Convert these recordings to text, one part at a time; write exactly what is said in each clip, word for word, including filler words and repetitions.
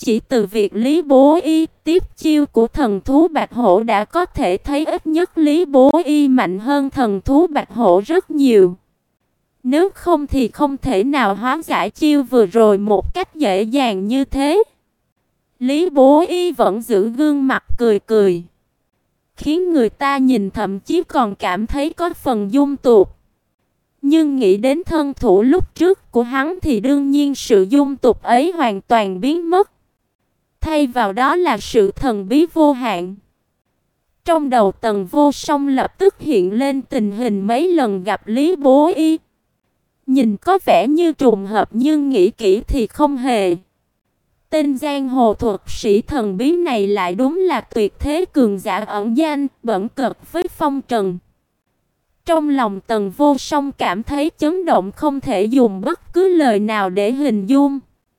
Chỉ từ việc Lý Bố Y tiếp chiêu của thần thú Bạch Hổ đã có thể thấy ít nhất Lý Bố Y mạnh hơn thần thú Bạch Hổ rất nhiều. Nếu không thì không thể nào hóa giải chiêu vừa rồi một cách dễ dàng như thế. Lý Bố Y vẫn giữ gương mặt cười cười, khiến người ta nhìn thậm chí còn cảm thấy có phần dung tục. Nhưng nghĩ đến thân thủ lúc trước của hắn thì đương nhiên sự dung tục ấy hoàn toàn biến mất. Thay vào đó là sự thần bí vô hạn. Trong đầu Tần Vô Song lập tức hiện lên tình hình mấy lần gặp Lý Bố Y. Nhìn có vẻ như trùng hợp nhưng nghĩ kỹ thì không hề. Tên giang hồ thuật sĩ thần bí này lại đúng là tuyệt thế cường giả ẩn danh, bẩn cợt với phong trần. Trong lòng Tần Vô Song cảm thấy chấn động không thể dùng bất cứ lời nào để hình dung.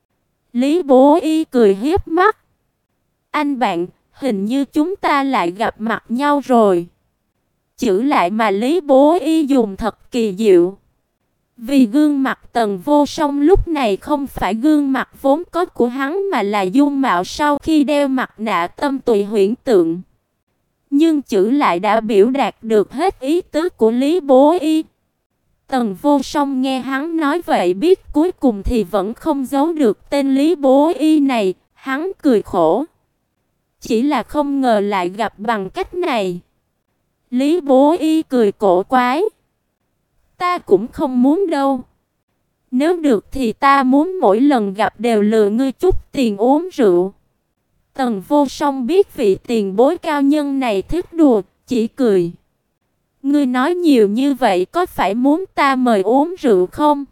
Lý Bố Y cười hiếp mắt. Anh bạn, hình như chúng ta lại gặp mặt nhau rồi. Chữ lại mà Lý Bố Y dùng thật kỳ diệu. Vì gương mặt Tần Vô Song lúc này không phải gương mặt vốn có của hắn mà là dung mạo sau khi đeo mặt nạ tâm tùy huyễn tượng. Nhưng chữ lại đã biểu đạt được hết ý tứ của Lý Bố Y. Tần Vô Song nghe hắn nói vậy biết cuối cùng thì vẫn không giấu được tên Lý Bố Y này, hắn cười khổ. Chỉ là không ngờ lại gặp bằng cách này. Lý Bố Y cười cổ quái. Ta cũng không muốn đâu. Nếu được thì ta muốn mỗi lần gặp đều lừa ngươi chút tiền uống rượu. Tần Vô Song biết vị tiền bối cao nhân này thích đùa, chỉ cười. Ngươi nói nhiều như vậy có phải muốn ta mời uống rượu không?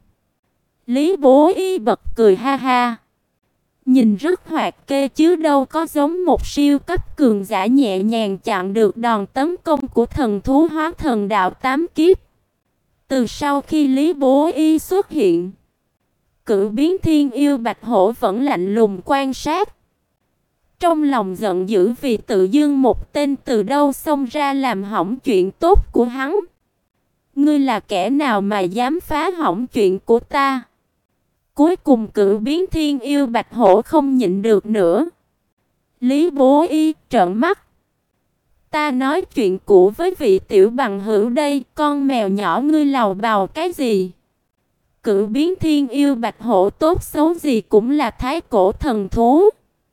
Lý Bố Y bật cười ha ha. Nhìn rất hoạt kê chứ đâu có giống một siêu cấp cường giả nhẹ nhàng chặn được đòn tấn công của thần thú hóa thần đạo tám kiếp. Từ sau khi Lý Bố Y xuất hiện, Cửu Biến Thiên Yêu Bạch Hổ vẫn lạnh lùng quan sát. Trong lòng giận dữ vì tự dưng một tên từ đâu xông ra làm hỏng chuyện tốt của hắn. Ngươi là kẻ nào mà dám phá hỏng chuyện của ta? Cuối cùng Cửu Biến Thiên Yêu Bạch Hổ không nhịn được nữa. Lý Bố Y trợn mắt. Ta nói chuyện cũ với vị tiểu bằng hữu đây, con mèo nhỏ ngươi lầu bầu cái gì? Cửu Biến Thiên Yêu Bạch Hổ tốt xấu gì cũng là thái cổ thần thú.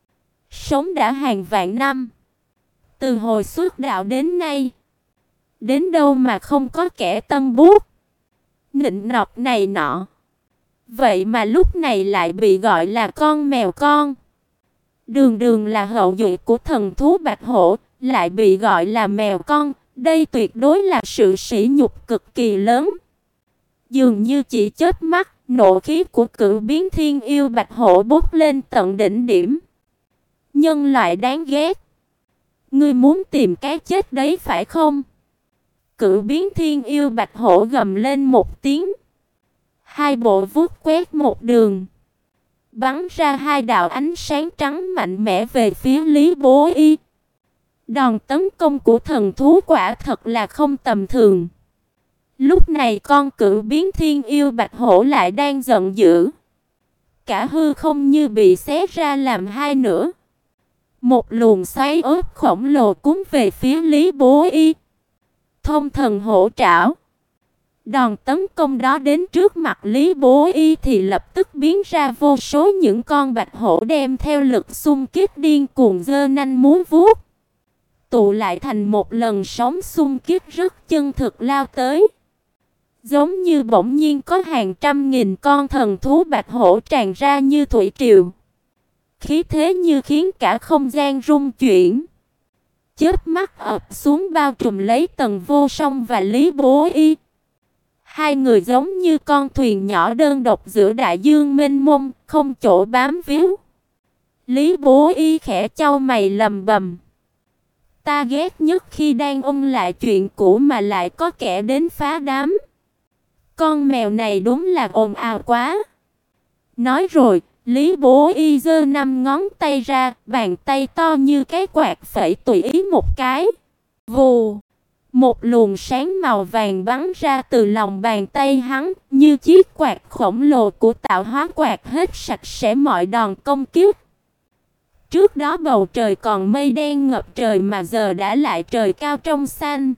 Sống đã hàng vạn năm. Từ hồi xuất đạo đến nay, đến đâu mà không có kẻ tân bút nịnh nọt này nọ. Vậy mà lúc này lại bị gọi là con mèo con. Đường đường là hậu duệ của thần thú Bạch Hổ, lại bị gọi là mèo con. Đây tuyệt đối là sự sỉ nhục cực kỳ lớn. Dường như chỉ chớp mắt, nộ khí của Cửu Biến Thiên Yêu Bạch Hổ bốc lên tận đỉnh điểm. Nhân loại đáng ghét. Ngươi muốn tìm cái chết đấy phải không? Cửu Biến Thiên Yêu Bạch Hổ gầm lên một tiếng. Hai bộ vuốt quét một đường, bắn ra hai đạo ánh sáng trắng mạnh mẽ về phía Lý Bố Y. Đòn tấn công của thần thú quả thật là không tầm thường. Lúc này con Cửu Biến Thiên Yêu Bạch Hổ lại đang giận dữ. Cả hư không như bị xé ra làm hai nửa. Một luồng xoáy ớt khổng lồ cuốn về phía Lý Bố Y. Thông thần hổ trảo. Đòn tấn công đó đến trước mặt Lý Bố Y thì lập tức biến ra vô số những con bạch hổ đem theo lực xung kích điên cuồng giơ nanh múa vuốt, tụ lại thành một lần sóng xung kích rất chân thực lao tới. Giống như bỗng nhiên có hàng trăm nghìn con thần thú bạch hổ tràn ra như thủy triều. Khí thế như khiến cả không gian rung chuyển. Chớp mắt ập xuống bao trùm lấy Tần Vô Song và Lý Bố Y. Hai người giống như con thuyền nhỏ đơn độc giữa đại dương mênh mông, không chỗ bám víu. Lý Bố Y khẽ chau mày lầm bầm. Ta ghét nhất khi đang ôn lại chuyện cũ mà lại có kẻ đến phá đám. Con mèo này đúng là ồn ào quá. Nói rồi, Lý Bố Y giơ năm ngón tay ra, bàn tay to như cái quạt phẩy tùy ý một cái. Vù! Một luồng sáng màu vàng bắn ra từ lòng bàn tay hắn, như chiếc quạt khổng lồ của tạo hóa quạt hết sạch sẽ mọi đòn công kích. Trước đó bầu trời còn mây đen ngập trời mà giờ đã lại trời cao trong xanh.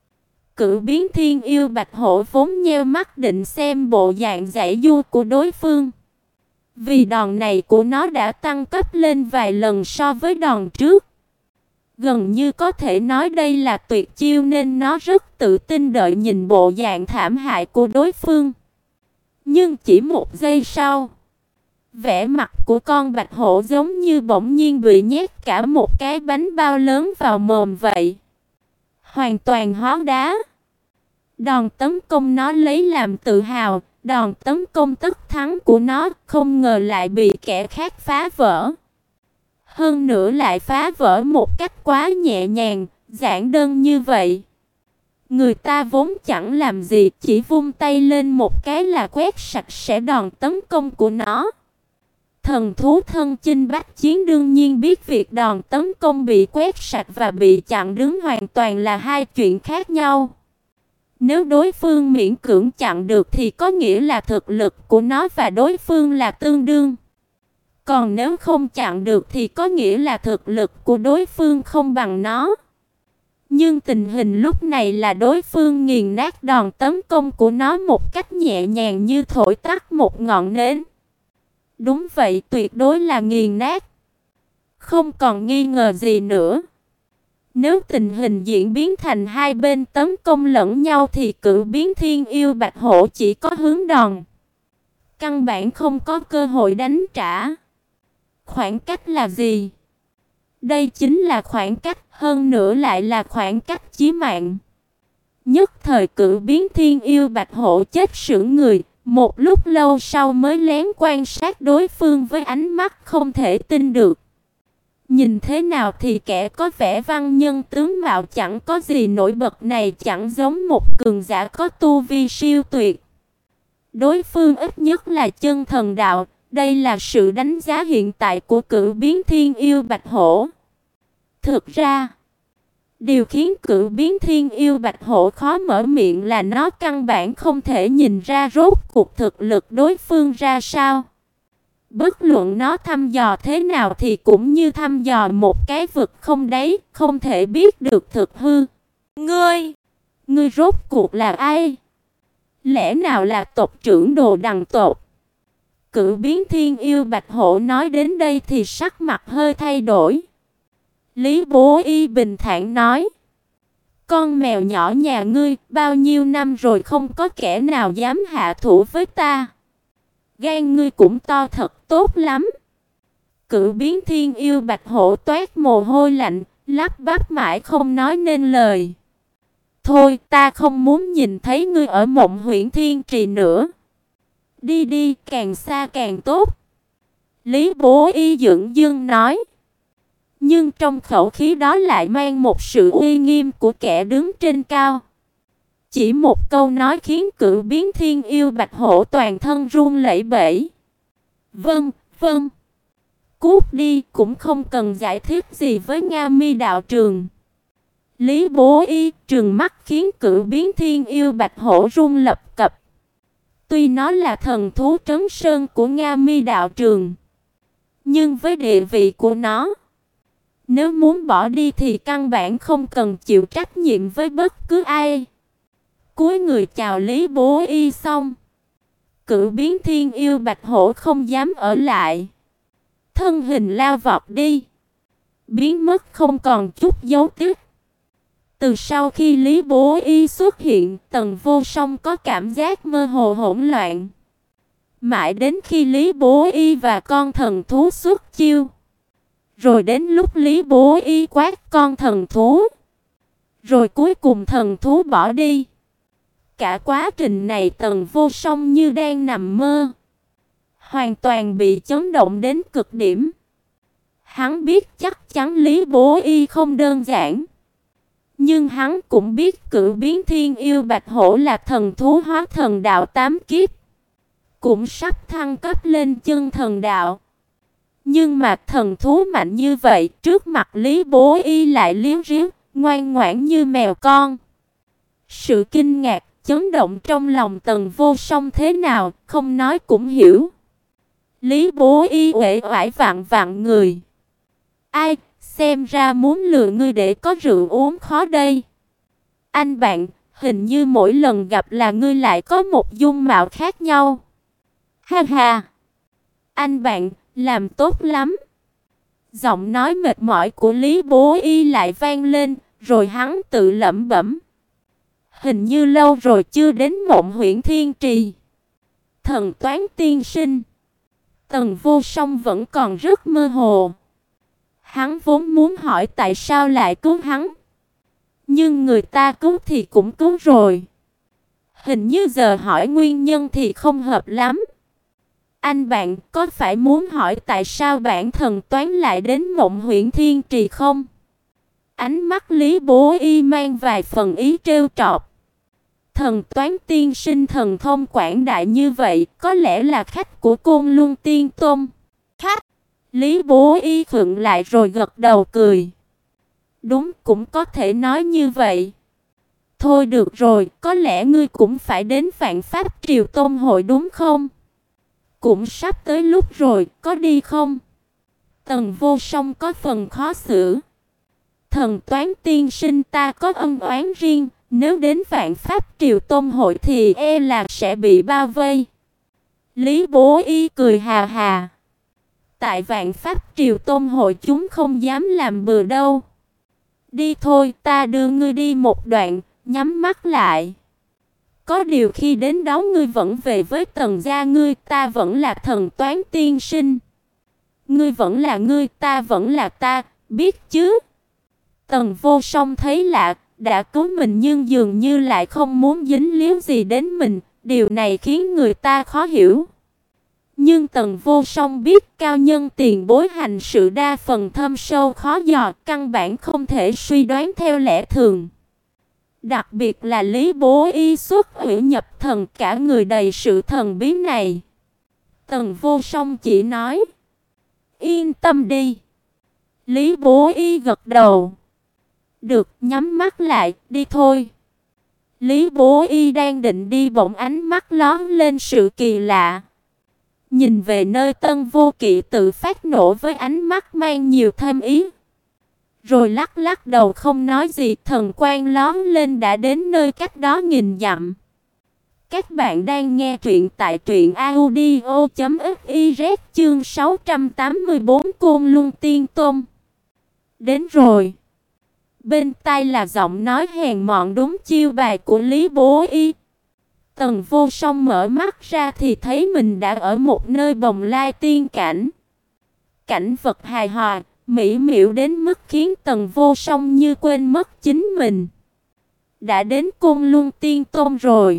Cự biến thiên yêu bạch hổ vốn nheo mắt định xem bộ dạng giãy giụa của đối phương. Vì đòn này của nó đã tăng cấp lên vài lần so với đòn trước. Gần như có thể nói đây là tuyệt chiêu nên nó rất tự tin đợi nhìn bộ dạng thảm hại của đối phương. Nhưng chỉ một giây sau, vẻ mặt của con bạch hổ giống như bỗng nhiên bị nhét cả một cái bánh bao lớn vào mồm vậy. Hoàn toàn hóa đá. Đòn tấn công nó lấy làm tự hào, đòn tấn công tất thắng của nó không ngờ lại bị kẻ khác phá vỡ. Hơn nữa lại phá vỡ một cách quá nhẹ nhàng, giản đơn như vậy. Người ta vốn chẳng làm gì, chỉ vung tay lên một cái là quét sạch sẽ đòn tấn công của nó. Thần thú thân chinh bách chiến đương nhiên biết việc đòn tấn công bị quét sạch và bị chặn đứng hoàn toàn là hai chuyện khác nhau. Nếu đối phương miễn cưỡng chặn được thì có nghĩa là thực lực của nó và đối phương là tương đương. Còn nếu không chặn được thì có nghĩa là thực lực của đối phương không bằng nó. Nhưng tình hình lúc này là đối phương nghiền nát đòn tấn công của nó một cách nhẹ nhàng như thổi tắt một ngọn nến. Đúng vậy, tuyệt đối là nghiền nát. Không còn nghi ngờ gì nữa. Nếu tình hình diễn biến thành hai bên tấn công lẫn nhau thì cự biến thiên yêu bạch hổ chỉ có hướng đòn. Căn bản không có cơ hội đánh trả. Khoảng cách là gì? Đây chính là khoảng cách, hơn nữa lại là khoảng cách chí mạng. Nhất thời cự biến thiên yêu bạch hổ chết sững người, một lúc lâu sau mới lén quan sát đối phương với ánh mắt không thể tin được. Nhìn thế nào thì kẻ có vẻ văn nhân tướng mạo chẳng có gì nổi bật này chẳng giống một cường giả có tu vi siêu tuyệt. Đối phương ít nhất là chân thần đạo, đây là sự đánh giá hiện tại của cự biến thiên yêu bạch hổ. Thực ra, điều khiến cự biến thiên yêu bạch hổ khó mở miệng là nó căn bản không thể nhìn ra rốt cuộc thực lực đối phương ra sao. Bất luận nó thăm dò thế nào thì cũng như thăm dò một cái vực không đáy, không thể biết được thực hư. Ngươi, ngươi rốt cuộc là ai? Lẽ nào là tộc trưởng Đồ Đằng tộc? Cự biến thiên yêu bạch hổ nói đến đây thì sắc mặt hơi thay đổi. Lý Bố Y bình thản nói: con mèo nhỏ nhà ngươi, bao nhiêu năm rồi không có kẻ nào dám hạ thủ với ta. Gan ngươi cũng to thật tốt lắm. Cự biến thiên yêu bạch hổ toát mồ hôi lạnh, lắp bắp mãi không nói nên lời. Thôi, ta không muốn nhìn thấy ngươi ở Mộng Huyễn Thiên Trì nữa. Đi đi, càng xa càng tốt. Lý Bố Y dửng dưng nói. Nhưng trong khẩu khí đó lại mang một sự uy nghiêm của kẻ đứng trên cao. Chỉ một câu nói khiến cự biến thiên yêu bạch hổ toàn thân run lẩy bẩy. Vâng, vâng. Cút đi, cũng không cần giải thích gì với Nga Mi đạo trường. Lý Bố Y trừng mắt khiến cự biến thiên yêu bạch hổ run lập cập. Tuy nó là thần thú trấn sơn của Nga Mi đạo trường, nhưng với địa vị của nó, nếu muốn bỏ đi thì căn bản không cần chịu trách nhiệm với bất cứ ai. Cúi người chào Lý Bố Y xong, cự biến thiên yêu bạch hổ không dám ở lại, thân hình lao vọt đi, biến mất không còn chút dấu tích. Từ sau khi Lý Bố Y xuất hiện, Tần Vô Song có cảm giác mơ hồ hỗn loạn. Mãi đến khi Lý Bố Y và con thần thú xuất chiêu, rồi đến lúc Lý Bố Y quát con thần thú, rồi cuối cùng thần thú bỏ đi. Cả quá trình này Tần Vô Song như đang nằm mơ, hoàn toàn bị chấn động đến cực điểm. Hắn biết chắc chắn Lý Bố Y không đơn giản, nhưng hắn cũng biết cự biến thiên yêu bạch hổ là thần thú hóa thần đạo tám kiếp, cũng sắp thăng cấp lên chân thần đạo. Nhưng mà thần thú mạnh như vậy, trước mặt Lý Bố Y lại liếu riếu, ngoan ngoãn như mèo con. Sự kinh ngạc, chấn động trong lòng Tần Vô Song thế nào, không nói cũng hiểu. Lý Bố Y uể oải vặn vặn người, Ai, xem ra muốn lừa ngươi để có rượu uống khó đây. Anh bạn, hình như mỗi lần gặp là ngươi lại có một dung mạo khác nhau. Ha ha. Anh bạn, làm tốt lắm. Giọng nói mệt mỏi của Lý Bố Y lại vang lên, rồi hắn tự lẩm bẩm. Hình như lâu rồi chưa đến Mộng Huyễn Thiên Trì. Thần toán tiên sinh. Tần Vô Song vẫn còn rất mơ hồ. Hắn vốn muốn hỏi tại sao lại cứu hắn. Nhưng người ta cứu thì cũng cứu rồi. Hình như giờ hỏi nguyên nhân thì không hợp lắm. Anh bạn có phải muốn hỏi tại sao bản thần toán lại đến Mộng Huyễn Thiên Trì không? Ánh mắt Lý Bố Y mang vài phần ý trêu chọc. Thần toán tiên sinh thần thông quảng đại như vậy, có lẽ là khách của Côn Luân Tiên Tôn. Khách? Lý Bố Y khựng lại rồi gật đầu cười. Đúng, cũng có thể nói như vậy. Thôi được rồi, có lẽ ngươi cũng phải đến Vạn Pháp Triều Tôn hội đúng không? Cũng sắp tới lúc rồi, có đi không? Tần Vô Song có phần khó xử. Thần toán tiên sinh ta có ân oán riêng, nếu đến Vạn Pháp Triều Tôn hội thì e là sẽ bị bao vây. Lý Bố Y cười hà hà. Tại Vạn Pháp Triều Tôn hội chúng không dám làm bừa đâu. Đi thôi, ta đưa ngươi đi một đoạn, nhắm mắt lại. Có điều khi đến đó ngươi vẫn về với Tần gia ngươi, ta vẫn là thần toán tiên sinh. Ngươi vẫn là ngươi, ta vẫn là ta, biết chứ? Tần Vô Song thấy lạ, đã cứu mình nhưng dường như lại không muốn dính líu gì đến mình, điều này khiến người ta khó hiểu. Nhưng Tần Vô Song biết cao nhân tiền bối hành sự đa phần thâm sâu khó dò, căn bản không thể suy đoán theo lẽ thường. Đặc biệt là Lý Bố Y xuất hủy nhập thần, cả người đầy sự thần bí này. Tần Vô Song chỉ nói, yên tâm đi. Lý Bố Y gật đầu. Được, nhắm mắt lại, đi thôi. Lý Bố Y đang định đi, bỗng ánh mắt lóe lên sự kỳ lạ. Nhìn về nơi Tân Vô Kỵ tự phát nổ với ánh mắt mang nhiều thêm ý. Rồi lắc lắc đầu không nói gì, thần quang lóe lên đã đến nơi cách đó nghìn dặm. Các bạn đang nghe truyện tại truyện audio chấm fiz chương sáu trăm tám mươi tư Côn Luân Tiên Tôn. Đến rồi. Bên tai là giọng nói hèn mọn đúng chiêu bài của Lý Bố Y. Tần Vô Song mở mắt ra thì thấy mình đã ở một nơi bồng lai tiên cảnh. Cảnh vật hài hòa, mỹ miều đến mức khiến Tần Vô Song như quên mất chính mình. Đã đến Côn Luân Tiên Tôn rồi.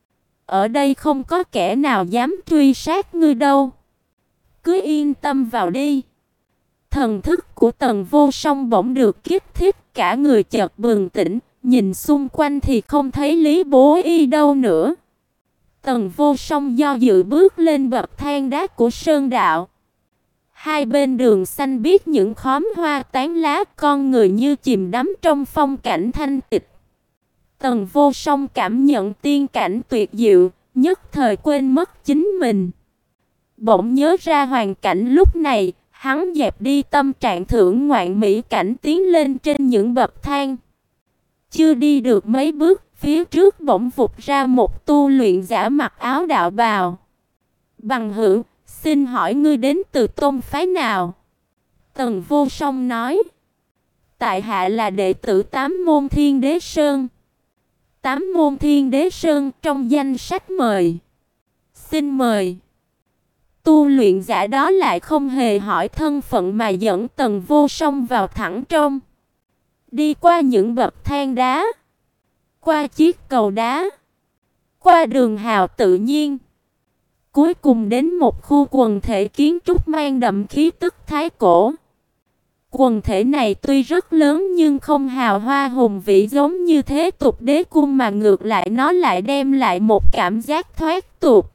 Ở đây không có kẻ nào dám truy sát ngươi đâu. Cứ yên tâm vào đi. Thần thức của Tần Vô Song bỗng được kích thích, cả người chợt bừng tỉnh, nhìn xung quanh thì không thấy Lý Bố Y đâu nữa. Tần Vô Song do dự bước lên bậc thang đá của sơn đạo. Hai bên đường xanh biếc những khóm hoa tán lá, con người như chìm đắm trong phong cảnh thanh tịch. Tần Vô Song cảm nhận tiên cảnh tuyệt diệu, nhất thời quên mất chính mình. Bỗng nhớ ra hoàn cảnh lúc này, hắn dẹp đi tâm trạng thưởng ngoạn mỹ cảnh, tiến lên trên những bậc thang. Chưa đi được mấy bước, phía trước bỗng vụt ra một tu luyện giả mặc áo đạo bào. Bằng hữu, xin hỏi ngươi đến từ tôn phái nào? Tần Vô Song nói. Tại hạ là đệ tử tám môn Thiên Đế Sơn. Tám môn Thiên Đế Sơn trong danh sách mời. Xin mời. Tu luyện giả đó lại không hề hỏi thân phận mà dẫn Tần Vô Song vào thẳng trong. Đi qua những bậc thang đá, qua chiếc cầu đá, qua đường hào tự nhiên, cuối cùng đến một khu quần thể kiến trúc mang đậm khí tức thái cổ. Quần thể này tuy rất lớn nhưng không hào hoa hùng vĩ giống như thế tục đế cung, mà ngược lại nó lại đem lại một cảm giác thoát tục.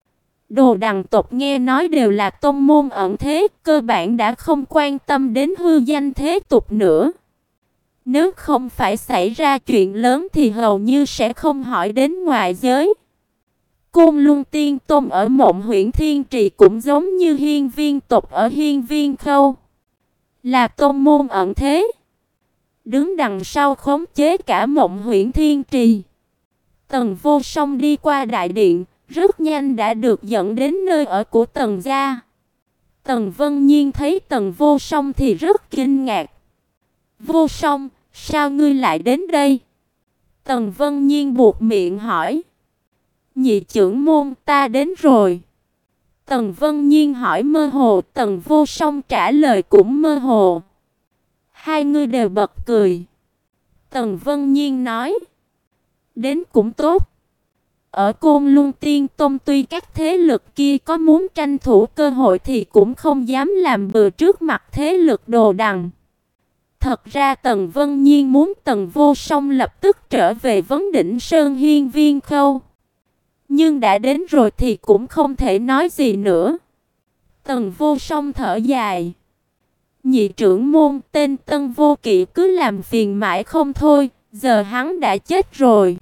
Đồ đằng tộc nghe nói đều là tôn môn ẩn thế, cơ bản đã không quan tâm đến hư danh thế tục nữa. Nếu không phải xảy ra chuyện lớn thì hầu như sẽ không hỏi đến ngoại giới. Côn Luân Tiên Tôn ở Mộng Huyễn Thiên Trì cũng giống như Hiên Viên tộc ở Hiên Viên Khâu. là tôn môn ẩn thế, đứng đằng sau khống chế cả Mộng Huyễn Thiên Trì. Tần Vô Song đi qua đại điện, rất nhanh đã được dẫn đến nơi ở của Tần gia. Tần Vân Nhiên thấy Tần Vô Song thì rất kinh ngạc. "Vô Song, sao ngươi lại đến đây?" Tần Vân Nhiên buột miệng hỏi. "Nhị trưởng môn, ta đến rồi." Tần Vân Nhiên hỏi mơ hồ, Tần Vô Song trả lời cũng mơ hồ. Hai người đều bật cười. Tần Vân Nhiên nói: "Đến cũng tốt. Ở Côn Luân Tiên Tông tuy các thế lực kia có muốn tranh thủ cơ hội thì cũng không dám làm bừa trước mặt thế lực Đồ Đằng." Thật ra Tần Vân Nhiên muốn Tần Vô Song lập tức trở về vấn đỉnh Sơn Hiên Viên Khâu. Nhưng đã đến rồi thì cũng không thể nói gì nữa. Tần Vô Song thở dài. "Nhị trưởng môn, tên Tân Vô Kỵ cứ làm phiền mãi không thôi, giờ hắn đã chết rồi."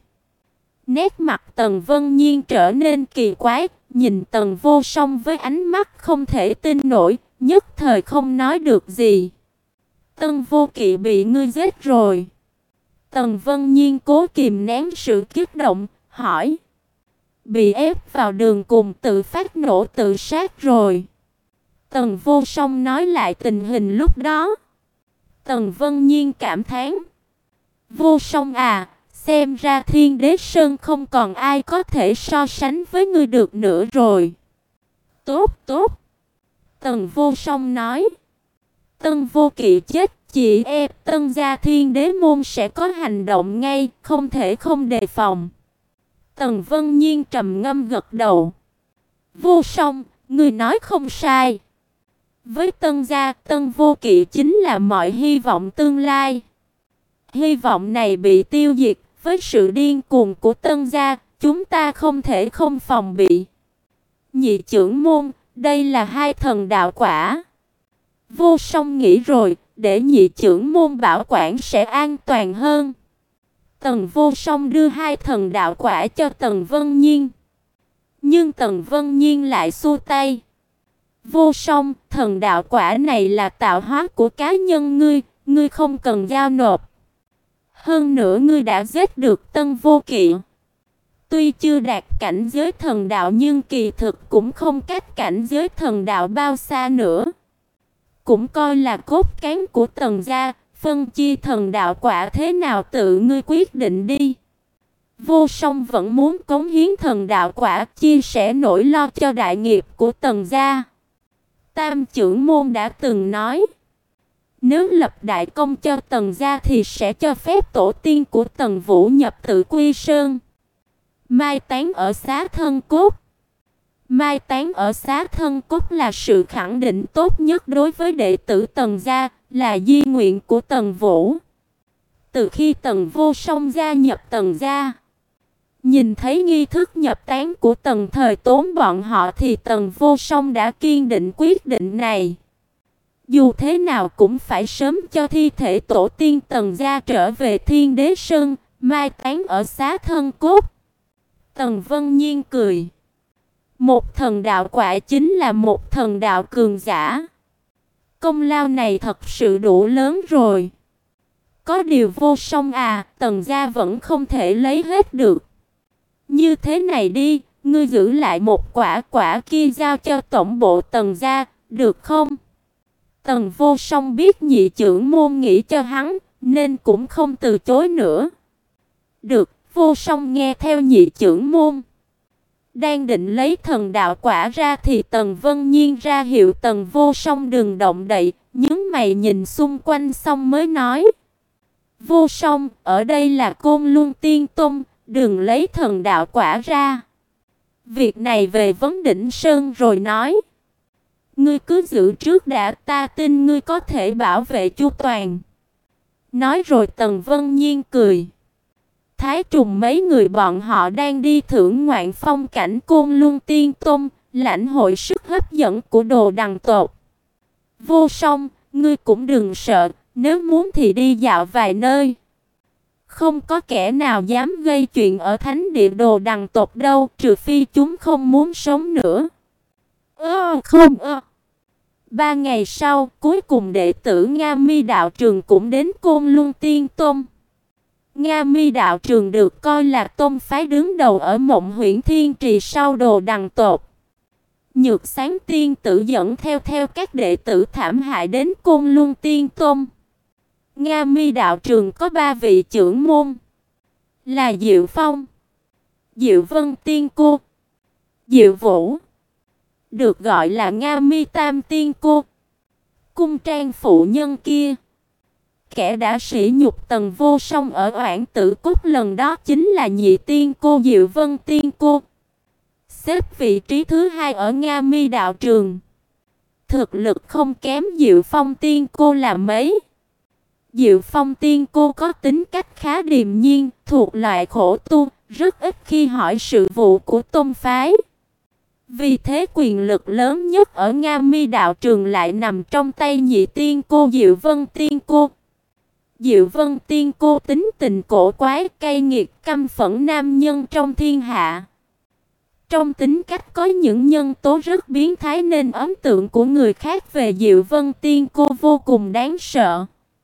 Nét mặt Tần Vân Nhiên trở nên kỳ quái, nhìn Tần Vô Song với ánh mắt không thể tin nổi, nhất thời không nói được gì. "Tân Vô Kỵ bị ngươi giết rồi?" Tần Vân Nhiên cố kìm nén sự kích động, hỏi. "Bị ép vào đường cùng, tự phát nổ tự sát rồi." Tần Vô Song nói lại tình hình lúc đó. Tần Vân Nhiên cảm thán. "Vô Song à, xem ra Thiên Đế Sơn không còn ai có thể so sánh với ngươi được nữa rồi." "Tốt, tốt." Tần Vô Song nói. "Tân Vô Kỵ chết, chị em Tân gia Thiên Đế môn sẽ có hành động ngay, không thể không đề phòng." Tần Vân Nhiên trầm ngâm gật đầu. "Vô Song, ngươi nói không sai. Với Tân gia, Tân Vô Kỵ chính là mọi hy vọng tương lai. Hy vọng này bị tiêu diệt, với sự điên cuồng của Tân gia, chúng ta không thể không phòng bị." "Nhị trưởng môn, đây là hai thần đạo quả." Vô Song nghĩ rồi, để nhị trưởng môn bảo quản sẽ an toàn hơn. Tần Vô Song đưa hai thần đạo quả cho Tần Vân Nhiên. Nhưng Tần Vân Nhiên lại xua tay. "Vô Song, thần đạo quả này là tạo hóa của cá nhân ngươi, ngươi không cần giao nộp. Hơn nữa ngươi đã giết được Tân Vô Kỵ. Tuy chưa đạt cảnh giới thần đạo nhưng kỳ thực cũng không cách cảnh giới thần đạo bao xa nữa. Cũng coi là cốt cán của Tần gia, phân chia thần đạo quả thế nào tự ngươi quyết định đi." Vô Song vẫn muốn cống hiến thần đạo quả, chia sẻ nỗi lo cho đại nghiệp của Tần gia. Tam trưởng môn đã từng nói, nếu lập đại công cho Tần gia thì sẽ cho phép tổ tiên của Tần Vũ nhập Tự Quy Sơn, mai táng ở Xá Thân Cốt. Mai táng ở Xá Thân Cốt là sự khẳng định tốt nhất đối với đệ tử Tần gia, là di nguyện của Tần Vũ. Từ khi Tần Vô Song gia nhập Tần gia, nhìn thấy nghi thức nhập táng của Tần Thời Tốn bọn họ thì Tần Vô Song đã kiên định quyết định này. Dù thế nào cũng phải sớm cho thi thể tổ tiên Tần gia trở về Thiên Đế Sơn, mai táng ở Xá Thân Cốt. Tần Vân Nhiên cười. Một thần đạo quả chính là một thần đạo cường giả. Công lao này thật sự đủ lớn rồi. Có điều Vô Song à, Tần gia vẫn không thể lấy hết được. Như thế này đi, ngươi giữ lại một quả, quả kia giao cho tổng bộ Tần gia, được không?" Tần Vô Song biết nhị trưởng môn nghĩ cho hắn, nên cũng không từ chối nữa. "Được." Vô Song nghe theo nhị trưởng môn. Đang định lấy thần đạo quả ra thì Tần Vân Nhiên ra hiệu Tần Vô Song đừng động đậy, nhướng mày nhìn xung quanh xong mới nói. "Vô Song, ở đây là Côn Luân Tiên Tông, đừng lấy thần đạo quả ra. Việc này về vấn đỉnh Sơn rồi nói. Ngươi cứ giữ trước đã, ta tin ngươi có thể bảo vệ chu toàn." Nói rồi Tần Vân Nhiên cười. Thái Trùng mấy người bọn họ đang đi thưởng ngoạn phong cảnh Côn Luân Tiên Tông, lãnh hội sức hấp dẫn của Đồ Đằng tộc. "Vô Song, ngươi cũng đừng sợ, nếu muốn thì đi dạo vài nơi. Không có kẻ nào dám gây chuyện ở thánh địa Đồ Đằng tộc đâu, trừ phi chúng không muốn sống nữa." "Ơ không ơ." Ba ngày sau, cuối cùng đệ tử Nga Mi đạo trường cũng đến Côn Luân Tiên Tông. Nga Mi đạo trường được coi là tông phái đứng đầu ở Mộng Huyễn Thiên Trì sau Đồ Đằng tộc. Nhược Sáng tiên tử dẫn theo theo các đệ tử thảm hại đến Côn Luân Tiên Tông. Nga Mi đạo trường có ba vị trưởng môn, là Diệu Phong, Diệu Vân Tiên Cô, Diệu Vũ, được gọi là Nga Mi Tam Tiên Cô. Cung trang phụ nhân kia, kẻ đã sỉ nhục Tần Vô Song ở Oản Tử Cốt lần đó chính là Nhị Tiên Cô Diệu Vân Tiên Cô, xếp vị trí thứ hai ở Nga Mi đạo trường. Thực lực không kém Diệu Phong Tiên Cô là mấy. Diệu Phong Tiên Cô có tính cách khá điềm nhiên, thuộc loại khổ tu, rất ít khi hỏi sự vụ của tông phái. Vì thế quyền lực lớn nhất ở Nga Mi đạo trường lại nằm trong tay Nhị Tiên Cô Diệu Vân Tiên Cô. Diệu Vân Tiên Cô tính tình cổ quái, cay nghiệt, căm phẫn nam nhân trong thiên hạ. Trong tính cách có những nhân tố rất biến thái nên ấn tượng của người khác về Diệu Vân Tiên Cô vô cùng đáng sợ.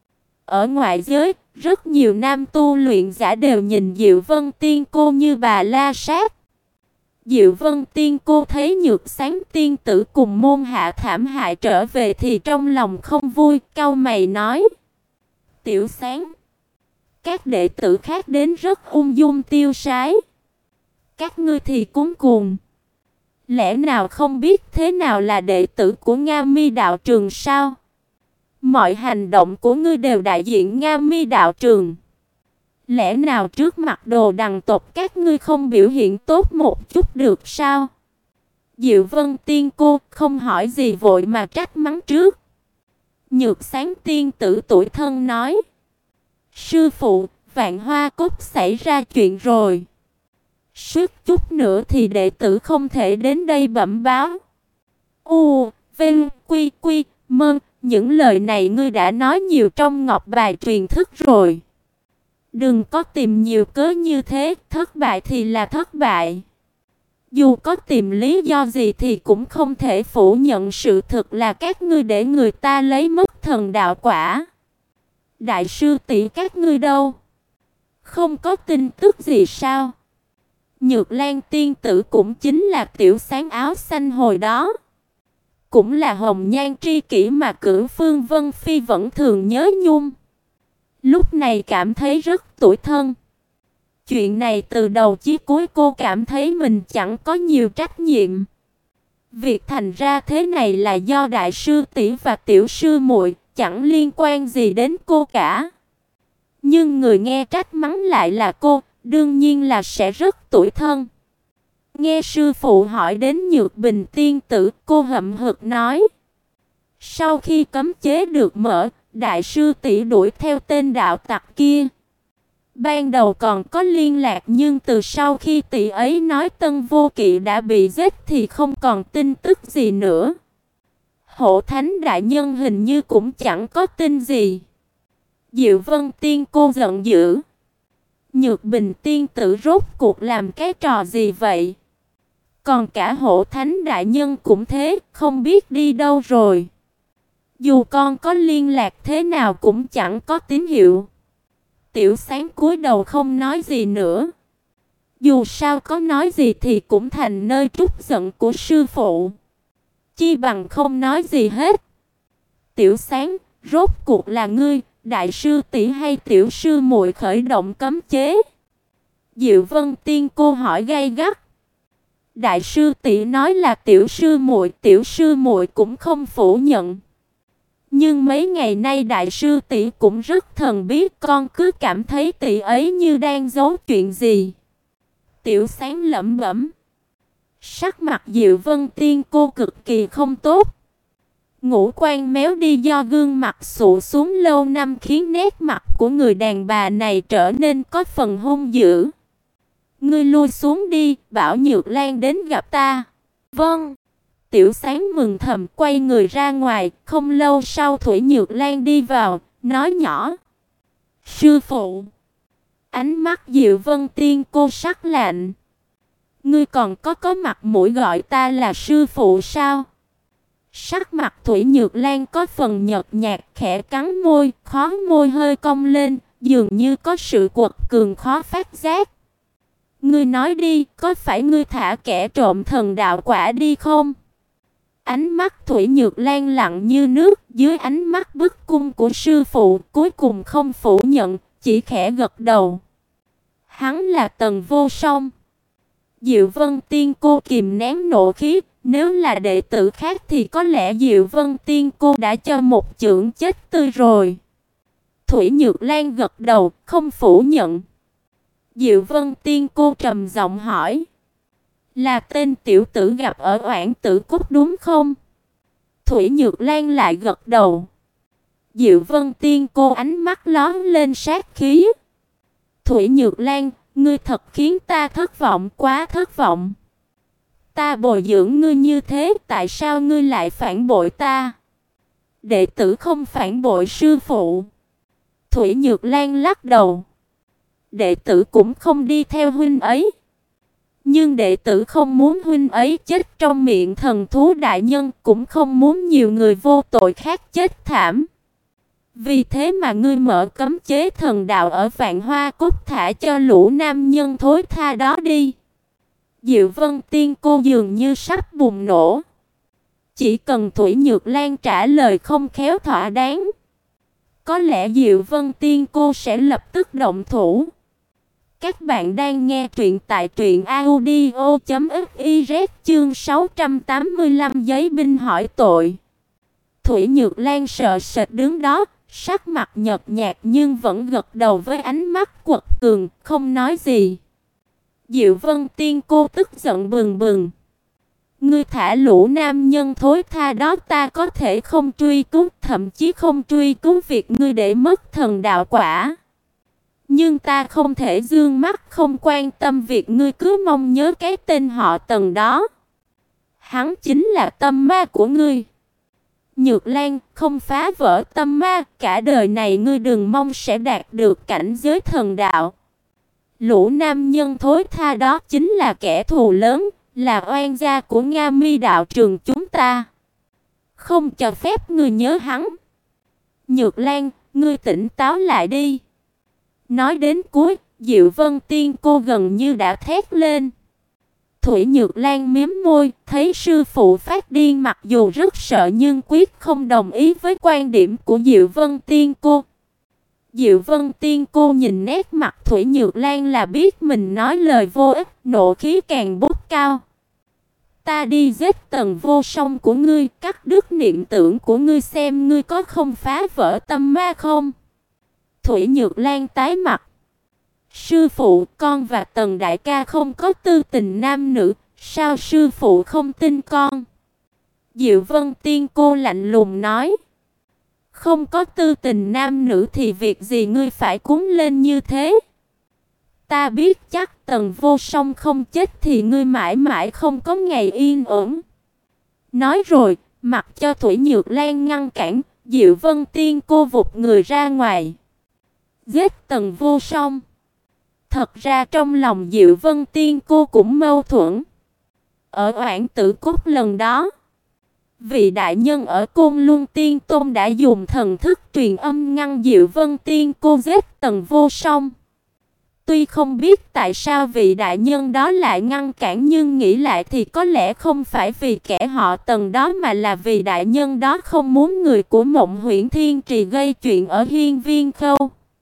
Ở ngoại giới, rất nhiều nam tu luyện giả đều nhìn Diệu Vân Tiên Cô như bà la sát. Diệu Vân Tiên Cô thấy Nhược Sáng tiên tử cùng môn hạ thảm hại trở về thì trong lòng không vui, cau mày nói: Tiểu Sáng, các đệ tử khác đến rất ung dung tiêu sái, các ngươi thì cuống cuồng. Lẽ nào không biết thế nào là đệ tử của Nga Mi đạo trường sao? Mọi hành động của ngươi đều đại diện Nga Mi đạo trường. Lẽ nào trước mặt Đồ Đằng tộc các ngươi không biểu hiện tốt một chút được sao? Diệu Vân Tiên Cô không hỏi gì vội mà trách mắng trước. Nhược Sáng tiên tử tuổi thân nói: Sư phụ, Vạn Hoa Cốc xảy ra chuyện rồi. Suýt chút nữa thì đệ tử không thể đến đây bẩm báo. U, Vinh, Quy, Quy, Mơ, những lời này ngươi đã nói nhiều trong ngọc bài truyền thức rồi. Đừng có tìm nhiều cớ như thế, thất bại thì là thất bại. Dù có tìm lý do gì thì cũng không thể phủ nhận sự thực là các ngươi để người ta lấy mất thần đạo quả. Đại sư tỷ các ngươi đâu? Không có tin tức gì sao? Nhược Lan tiên tử cũng chính là tiểu sáng áo xanh hồi đó, cũng là hồng nhan tri kỷ mà Cửu Phương Vân Phi vẫn thường nhớ nhung. Lúc này cảm thấy rất tủi thân. Chuyện này từ đầu chí cuối cô cảm thấy mình chẳng có nhiều trách nhiệm. Việc thành ra thế này là do đại sư tỷ và tiểu sư muội, chẳng liên quan gì đến cô cả. Nhưng người nghe trách mắng lại là cô, đương nhiên là sẽ rất tủi thân. Nghe sư phụ hỏi đến Nhược Bình tiên tử, cô hậm hực nói: Sau khi cấm chế được mở, đại sư tỷ đuổi theo tên đạo tặc kia. Ban đầu còn có liên lạc, nhưng từ sau khi tỷ ấy nói Tân Vô Kỵ đã bị giết thì không còn tin tức gì nữa. Hộ Thánh đại nhân hình như cũng chẳng có tin gì. Diệu Vân tiên cô giận dữ: Nhược Bình tiên tử rốt cuộc làm cái trò gì vậy? Còn cả Hộ Thánh đại nhân cũng thế, không biết đi đâu rồi. Dù con có liên lạc thế nào cũng chẳng có tín hiệu. Tiểu Sáng cúi đầu không nói gì nữa. Dù sao có nói gì thì cũng thành nơi trút giận của sư phụ. Chi bằng không nói gì hết. Tiểu Sáng, rốt cuộc là ngươi, đại sư tỷ hay tiểu sư muội khởi động cấm chế? Diệu Vân tiên cô hỏi gay gắt. Đại sư tỷ nói là tiểu sư muội, tiểu sư muội cũng không phủ nhận. Nhưng mấy ngày nay đại sư tỷ cũng rất thần bí, con cứ cảm thấy tỷ ấy như đang giấu chuyện gì. Tiểu Sáng lẩm bẩm. Sắc mặt Diệu Vân tiên cô cực kỳ không tốt. Ngũ quan méo đi do gương mặt sụ xuống lâu năm khiến nét mặt của người đàn bà này trở nên có phần hung dữ. Ngươi lui xuống đi, bảo Nhược Lan đến gặp ta. Vâng. Tiểu Sáng mừng thầm quay người ra ngoài, không lâu sau Thủy Nhược Lan đi vào, nói nhỏ: Sư phụ. Ánh mắt Diệu Vân tiên cô sắc lạnh. Ngươi còn có có mặt mũi gọi ta là sư phụ sao? Sắc mặt Thủy Nhược Lan có phần nhợt nhạt, khẽ cắn môi, khóe môi hơi cong lên, dường như có sự quật cường khó phát giác. Ngươi nói đi, có phải ngươi thả kẻ trộm thần đạo quả đi không? Ánh mắt Thủy Nhược Lan lặng như nước, dưới ánh mắt bức cung của sư phụ, cuối cùng không phủ nhận, chỉ khẽ gật đầu. Hắn là Tần Vô Song. Diệu Vân Tiên cô kìm nén nộ khí, nếu là đệ tử khác thì có lẽ Diệu Vân Tiên cô đã cho một chưởng chết tươi rồi. Thủy Nhược Lan gật đầu, không phủ nhận. Diệu Vân Tiên cô trầm giọng hỏi: "Là tên tiểu tử gặp ở Oản Tử Cốt đúng không?" Thủy Nhược Lan lại gật đầu. Diệu Vân Tiên cô ánh mắt lóe lên sát khí. "Thủy Nhược Lan, ngươi thật khiến ta thất vọng, quá thất vọng. Ta bồi dưỡng ngươi như thế, tại sao ngươi lại phản bội ta?" "Đệ tử không phản bội sư phụ." Thủy Nhược Lan lắc đầu. "Đệ tử cũng không đi theo huynh ấy. Nhưng đệ tử không muốn huynh ấy chết trong miệng thần thú đại nhân, cũng không muốn nhiều người vô tội khác chết thảm. Vì thế mà ngươi mở cấm chế thần đạo ở Vạn Hoa Cốt, thả cho lũ nam nhân thối tha đó đi." Diệu Vân Tiên cô dường như sắp bùng nổ. Chỉ cần Thủy Nhược Lan trả lời không khéo thỏa đáng, có lẽ Diệu Vân Tiên cô sẽ lập tức động thủ. Các bạn đang nghe truyện tại truyện audio chấm fiz chương sáu trăm tám mươi lăm giấy binh hỏi tội. Thủy Nhược Lan sợ sệt đứng đó, sắc mặt nhợt nhạt nhưng vẫn gật đầu với ánh mắt quật cường, không nói gì. Diệu Vân Tiên cô tức giận bừng bừng. "Ngươi thả lũ nam nhân thối tha đó, ta có thể không truy cứu, thậm chí không truy cứu việc ngươi để mất thần đạo quả. Nhưng ta không thể dương mắt không quan tâm việc ngươi cứ mong nhớ cái tên họ Tần đó. Hắn chính là tâm ma của ngươi. Nhược Lan, không phá vỡ tâm ma, cả đời này ngươi đừng mong sẽ đạt được cảnh giới thần đạo. Lũ nam nhân thối tha đó chính là kẻ thù lớn, là oan gia của Nga Mi đạo trường chúng ta. Không cho phép ngươi nhớ hắn. Nhược Lan, ngươi tỉnh táo lại đi." Nói đến cuối, Diệu Vân Tiên cô gần như đã thét lên. Thủy Nhược Lan mím môi, thấy sư phụ phát điên, mặc dù rất sợ nhưng quyết không đồng ý với quan điểm của Diệu Vân Tiên cô. Diệu Vân Tiên cô nhìn nét mặt Thủy Nhược Lan là biết mình nói lời vô ích, nộ khí càng bốc cao. "Ta đi giết Tần Vô Song của ngươi, cắt đứt niệm tưởng của ngươi, xem ngươi có không phá vỡ tâm ma không." Thủy Nhược Lan tái mặt. "Sư phụ, con và Tần đại ca không có tư tình nam nữ, sao sư phụ không tin con?" Diệu Vân Tiên cô lạnh lùng nói. "Không có tư tình nam nữ thì việc gì ngươi phải cúng lên như thế? Ta biết chắc Tần Vô Song không chết thì ngươi mãi mãi không có ngày yên ổn." Nói rồi, mặc cho Thủy Nhược Lan ngăn cản, Diệu Vân Tiên cô vụt người ra ngoài. Giết Tần Vô Song. Thật ra trong lòng Diệu Vân Tiên cô cũng mâu thuẫn. Ở Oản Tử Cốt lần đó, vị đại nhân ở Côn Luân Tiên Tôn đã dùng thần thức truyền âm ngăn Diệu Vân Tiên cô giết Tần Vô Song. Tuy không biết tại sao vị đại nhân đó lại ngăn cản, nhưng nghĩ lại thì có lẽ không phải vì kẻ họ Tần đó, mà là vì đại nhân đó không muốn người của Mộng Huyễn Thiên Trì gây chuyện ở Hiên Viên Khâu.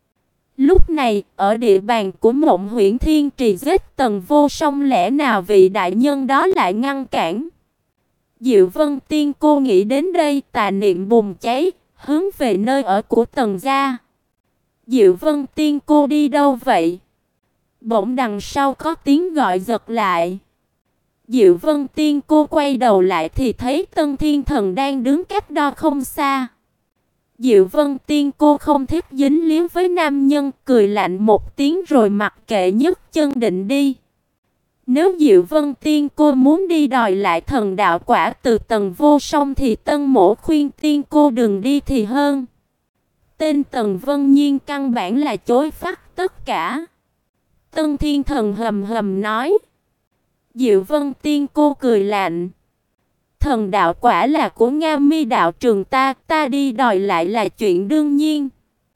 Lúc này, ở địa bàn của Mộng Huyễn Thiên Trì giết Tần Vô Song, lẽ nào vị đại nhân đó lại ngăn cản? Diệu Vân Tiên cô nghĩ đến đây, tà niệm bùng cháy, hướng về nơi ở của Tần gia. Diệu Vân Tiên cô đi đâu vậy? Bỗng đằng sau có tiếng gọi giật lại. Diệu Vân Tiên cô quay đầu lại thì thấy Tân Thiên Thần đang đứng cách đó không xa. Diệu Vân Tiên cô không thích dính líu với nam nhân, cười lạnh một tiếng rồi mặc kệ nhấc chân định đi. Nếu Diệu Vân Tiên cô muốn đi đòi lại thần đạo quả từ Tần Vô Song thì Tân Mỗ khuyên Tiên cô đừng đi thì hơn. Tên Tần Vân Nhiên căn bản là chối phát tất cả. Tân Thiên Thần hầm hầm nói. Diệu Vân Tiên cô cười lạnh. thần đạo quả là của Nga Mi đạo trường ta, ta đi đòi lại là chuyện đương nhiên.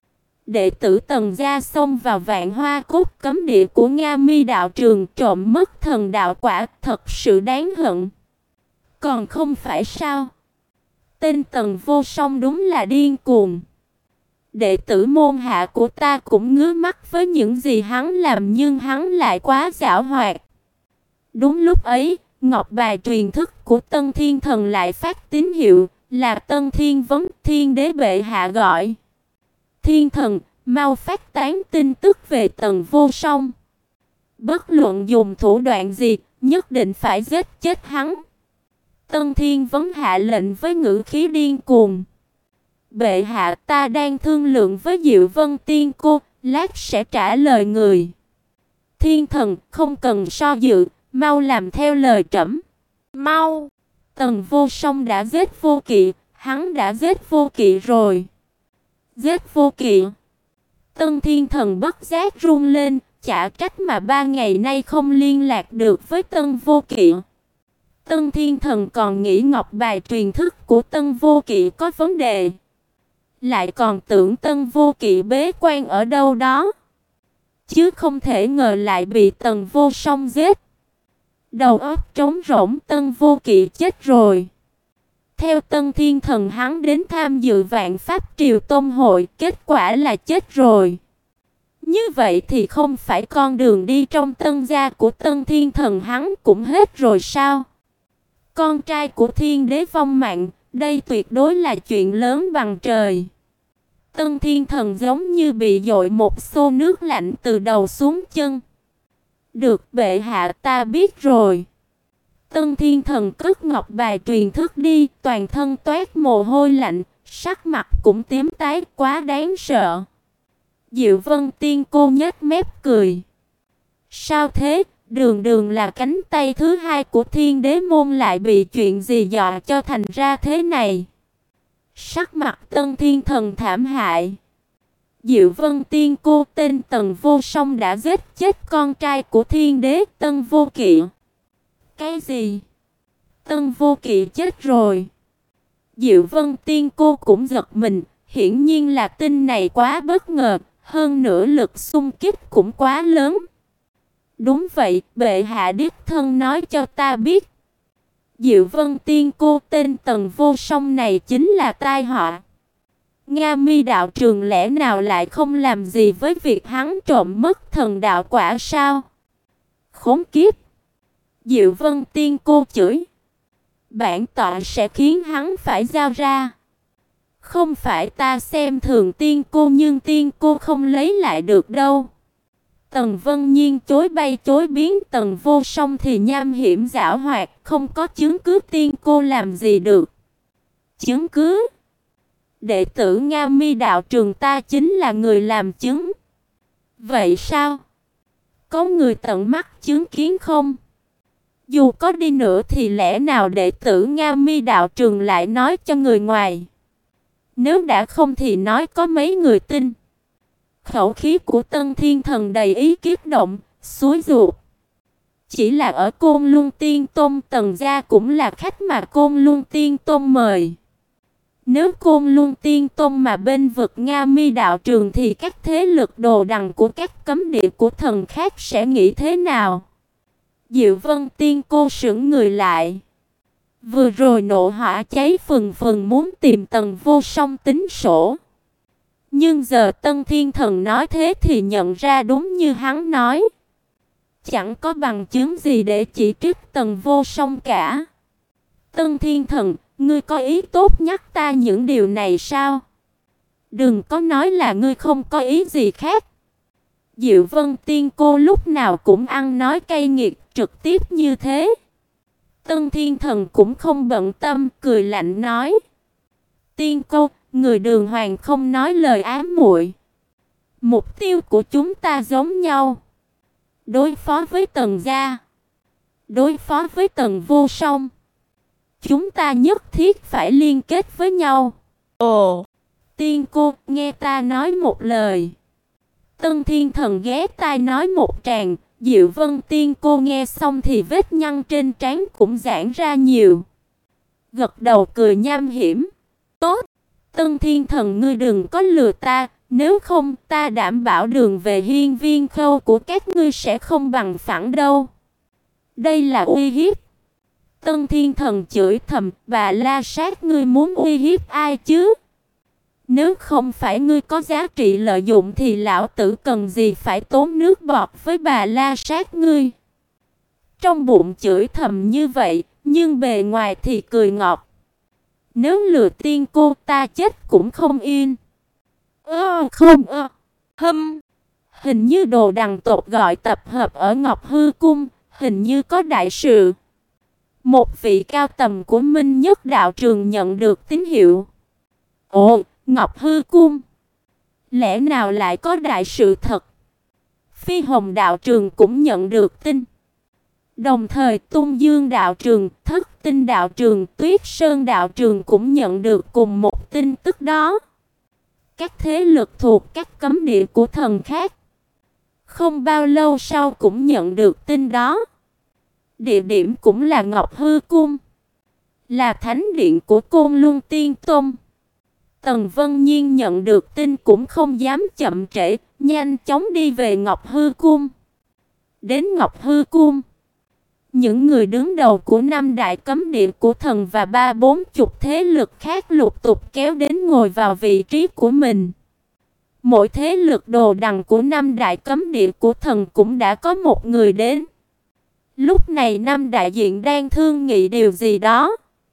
Đệ tử Tần gia xông vào Vạn Hoa Cốt cấm địa của Nga Mi đạo trường trộm mất thần đạo quả, thật sự đáng hận. Còn không phải sao? Tên Tần Vô Song đúng là điên cuồng. Đệ tử môn hạ của ta cũng ngứa mắt với những gì hắn làm, nhưng hắn lại quá giảo hoạt. Đúng lúc ấy, ngọc bài truyền thức của Tân Thiên Thần lại phát tín hiệu, là Tân Thiên Vấn Thiên Đế bệ hạ gọi. Thiên Thần, mau phát tán tin tức về Tần Vô Song. Bất luận dùng thủ đoạn gì, nhất định phải giết chết hắn. Tân Thiên Vấn hạ lệnh với ngữ khí điên cuồng. Bệ hạ, ta đang thương lượng với Diệu Vân Tiên cô, lát sẽ trả lời người. Thiên Thần, không cần so dự, mau làm theo lời trẫm. Mau! Tần Vô Song đã giết Vô Kỵ, hắn đã giết Vô Kỵ rồi. Giết Vô Kỵ? Tân Thiên Thần bất giác run lên, chả trách mà ba ngày nay không liên lạc được với Tân Vô Kỵ. Tân Thiên Thần còn nghĩ ngọc bài truyền thức của Tân Vô Kỵ có vấn đề, lại còn tưởng Tân Vô Kỵ bế quan ở đâu đó, chứ không thể ngờ lại bị Tần Vô Song giết. Đầu óc trống rỗng, Tân Vô Kỵ chết rồi. Theo Tân Thiên Thần, hắn đến tham dự Vạn Pháp Triều Tông hội, kết quả là chết rồi. Như vậy thì không phải con đường đi trong Tân gia của Tân Thiên Thần hắn cũng hết rồi sao? Con trai của Thiên Đế vong mạng, đây tuyệt đối là chuyện lớn bằng trời. Tân Thiên Thần giống như bị dội một xô nước lạnh từ đầu xuống chân. Được bệ hạ, ta biết rồi. Tân Thiên Thần cất ngọc bài truyền thức đi, toàn thân toát mồ hôi lạnh, sắc mặt cũng tím tái, quá đáng sợ. Diệu Vân Tiên cô nhếch mép cười. Sao thế? Đường Đường là cánh tay thứ hai của Thiên Đế môn, lại bị chuyện gì dọa cho thành ra thế này? Sắc mặt Tân Thiên Thần thảm hại. Diệu Vân Tiên cô, tên Tần Vô Song đã giết chết con trai của Thiên Đế, Tân Vô Kỵ. Cái gì? Tân Vô Kỵ chết rồi? Diệu Vân Tiên cô cũng giật mình, hiển nhiên là tin này quá bất ngờ, hơn nữa lực xung kích cũng quá lớn. Đúng vậy, bệ hạ đích thân nói cho ta biết. Diệu Vân Tiên cô, tên Tần Vô Song này chính là tai họa. Nga Mi đạo trường lẽ nào lại không làm gì với việc hắn trộm mất thần đạo quả sao? Khốn kiếp! Diệu Vân Tiên cô chửi. Bản tọa sẽ khiến hắn phải giao ra. Không phải ta xem thường Tiên cô, nhưng Tiên cô không lấy lại được đâu. Tần Vân Nhiên chối bay chối biến, Tần Vô Song thì nham hiểm giảo hoạt, không có chứng cứ Tiên cô làm gì được. Chứng cứ? Đệ tử Nga Mi đạo trường ta chính là người làm chứng. Vậy sao? Có người tận mắt chứng kiến không? Dù có đi nữa thì lẽ nào đệ tử Nga Mi đạo trường lại nói cho người ngoài? Nếu đã không thì nói có mấy người tin. Khẩu khí của Tân Thiên Thần đầy ý kiếp động, xúi giục. Chỉ là ở Côn Luân Tiên Tôn, Tần gia cũng là khách mà Côn Luân Tiên Tôn mời. Nếu Côn Luân Tiên Tôn mà bên vực Nga Mi đạo trường thì các thế lực đồ đằng của các cấm địa của thần khác sẽ nghĩ thế nào? Diệu Vân Tiên cô sững người lại. Vừa rồi nộ hỏa cháy phừng phừng muốn tìm Tần Vô Song tính sổ. Nhưng giờ Tân Thiên Thần nói thế thì nhận ra đúng như hắn nói. Chẳng có bằng chứng gì để chỉ trích Tần Vô Song cả. Tân Thiên Thần, ngươi có ý tốt nhắc ta những điều này sao? Đừng có nói là ngươi không có ý gì khác. Diệu Vân Tiên cô lúc nào cũng ăn nói cay nghiệt trực tiếp như thế. Tân Thiên Thần cũng không bận tâm, cười lạnh nói. Tiên cô, người Đường Hoàng không nói lời ám muội. Mục tiêu của chúng ta giống nhau. Đối phó với Tần gia, đối phó với Tần Vô Song. Chúng ta nhất thiết phải liên kết với nhau. Ồ, Tiên cô, nghe ta nói một lời. Tân Thiên Thần ghé tai nói một tràng. Diệu Vân Tiên cô nghe xong thì vết nhăn trên trán cũng giãn ra nhiều. gật đầu cười nham hiểm. Tốt, Tân Thiên Thần ngươi đừng có lừa ta, nếu không ta đảm bảo đường về Hiên Viên Khâu của các ngươi sẽ không bằng phẳng đâu. Đây là uy hiếp. Tân Thiên Thần chửi thầm, bà La Sát ngươi muốn uy hiếp ai chứ? Nếu không phải ngươi có giá trị lợi dụng thì lão tử cần gì phải tốn nước bọt với bà La Sát ngươi. Trong bụng chửi thầm như vậy, nhưng bề ngoài thì cười ngọt. Nếu lừa tiên cô ta chết cũng không yên. Ơ không ơ. Hâm. Hình như Đồ Đằng tộc gọi tập hợp ở Ngọc Hư Cung, hình như có đại sự. Một vị cao tầm của Minh Nhất đạo trường nhận được tín hiệu. Ồ, Ngọc Hư Cung. Lẽ nào lại có đại sự thật? Phi Hồng đạo trường cũng nhận được tin. Đồng thời Tung Dương đạo trường, Thất Tinh đạo trường, Tuyết Sơn đạo trường cũng nhận được cùng một tin tức đó. Các thế lực thuộc các cấm địa của thần khác không bao lâu sau cũng nhận được tin đó. Địa điểm cũng là Ngọc Hư Cung, là thánh điện của Côn Luân Tiên Tông. Tần Vân Nhiên nhận được tin cũng không dám chậm trễ, nhanh chóng đi về Ngọc Hư Cung. Đến Ngọc Hư Cung, những người đứng đầu của năm đại cấm địa của thần và ba bốn chục thế lực khác lục tục kéo đến ngồi vào vị trí của mình. Mỗi thế lực Đồ Đằng của năm đại cấm địa của thần cũng đã có một người đến. Lúc này năm đại diện đang thương nghị điều gì đó.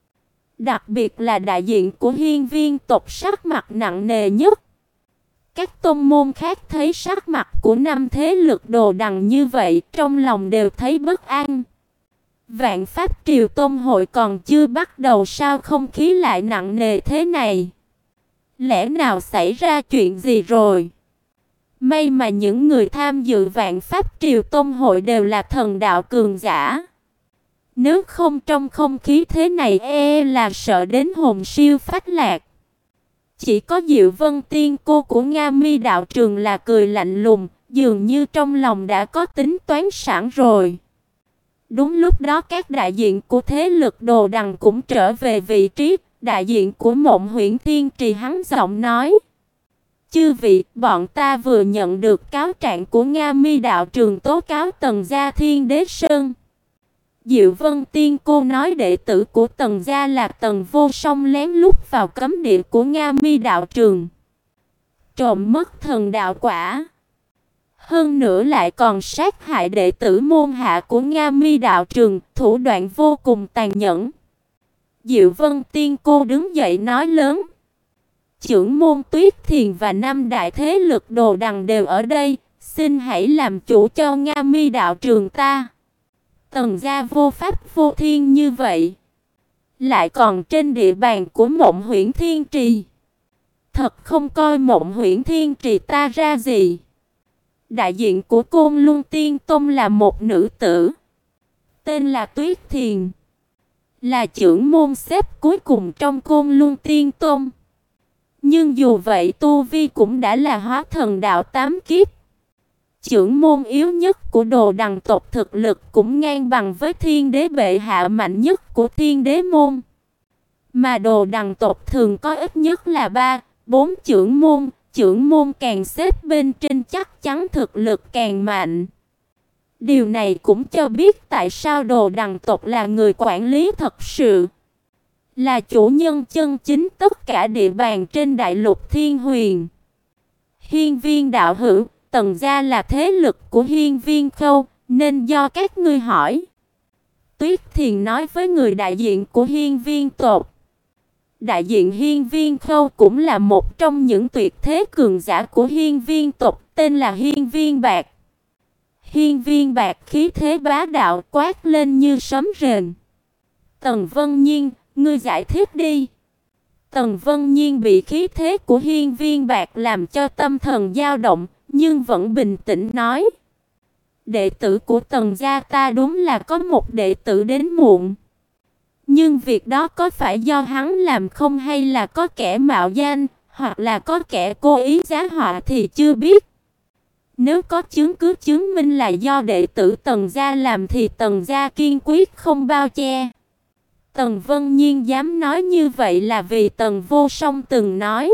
Đặc biệt là đại diện của Hiên Viên tộc sắc mặt nặng nề nhất. Các tông môn khác thấy sắc mặt của năm thế lực Đồ Đằng như vậy, trong lòng đều thấy bất an. Vạn Pháp Triều Tông hội còn chưa bắt đầu sao không khí lại nặng nề thế này? Lẽ nào xảy ra chuyện gì rồi? May mà những người tham dự Vạn Pháp Triều Tông hội đều là thần đạo cường giả. Nếu không trong không khí thế này e là sợ đến hồn siêu phách lạc. Chỉ có Diệu Vân Tiên cô của Nga Mi đạo trường là cười lạnh lùng, dường như trong lòng đã có tính toán sẵn rồi. Đúng lúc đó các đại diện của thế lực Đồ Đằng cũng trở về vị trí. Đại diện của Mộng Huyễn Thiên Trì hắn giọng nói: chư vị, bọn ta vừa nhận được cáo trạng của Nga Mi đạo trường tố cáo Tần gia Thiên Đế Sơn. Diệu Vân Tiên cô nói đệ tử của Tần gia là Tần Vô Song lén lút vào cấm địa của Nga Mi đạo trường, trộm mất thần đạo quả. Hơn nữa lại còn sát hại đệ tử môn hạ của Nga Mi đạo trường, thủ đoạn vô cùng tàn nhẫn. Diệu Vân Tiên cô đứng dậy nói lớn: trưởng môn Tuyết Thiền và năm đại thế lực Đồ Đằng đều ở đây, xin hãy làm chủ cho Nga Mi đạo trường ta. Tần gia vô pháp vô thiên như vậy, lại còn trên địa bàn của Mộng Huyễn Thiên Trì, thật không coi Mộng Huyễn Thiên Trì ta ra gì. Đại diện của Côn Luân Tiên Tông là một nữ tử, tên là Tuyết Thiền, là trưởng môn xếp cuối cùng trong Côn Luân Tiên Tông. Nhưng dù vậy tu vi cũng đã là hóa thần đạo tám kiếp. Trưởng môn yếu nhất của Đồ Đằng tộc thực lực cũng ngang bằng với Thiên Đế bệ hạ mạnh nhất của Thiên Đế môn. Mà Đồ Đằng tộc thường có ít nhất là ba, bốn trưởng môn, trưởng môn càng xếp bên trên chắc chắn thực lực càng mạnh. Điều này cũng cho biết tại sao Đồ Đằng tộc là người quản lý thật sự, là chủ nhân chân chính tất cả địa bàn trên đại lục Thiên Huyền. Hiên Viên đạo hữu, Tần gia là thế lực của Hiên Viên Khâu, nên do các ngươi hỏi. Tuyết Thiền nói với người đại diện của Hiên Viên tộc. Đại diện Hiên Viên Khâu cũng là một trong những tuyệt thế cường giả của Hiên Viên tộc, tên là Hiên Viên Bạc. Hiên Viên Bạc khí thế bá đạo quát lên như sấm rền. Tần Vân Nhiên, ngươi giải thích đi. Tần Vân Nhiên bị khí thế của Hiên Viên Bạc làm cho tâm thần dao động, nhưng vẫn bình tĩnh nói: đệ tử của Tần gia ta đúng là có một đệ tử đến muộn. Nhưng việc đó có phải do hắn làm không, hay là có kẻ mạo danh, hoặc là có kẻ cố ý giá họa thì chưa biết. Nếu có chứng cứ chứng minh là do đệ tử Tần gia làm thì Tần gia kiên quyết không bao che. Tần Vân Nhiên dám nói như vậy là vì Tần Vô Song từng nói.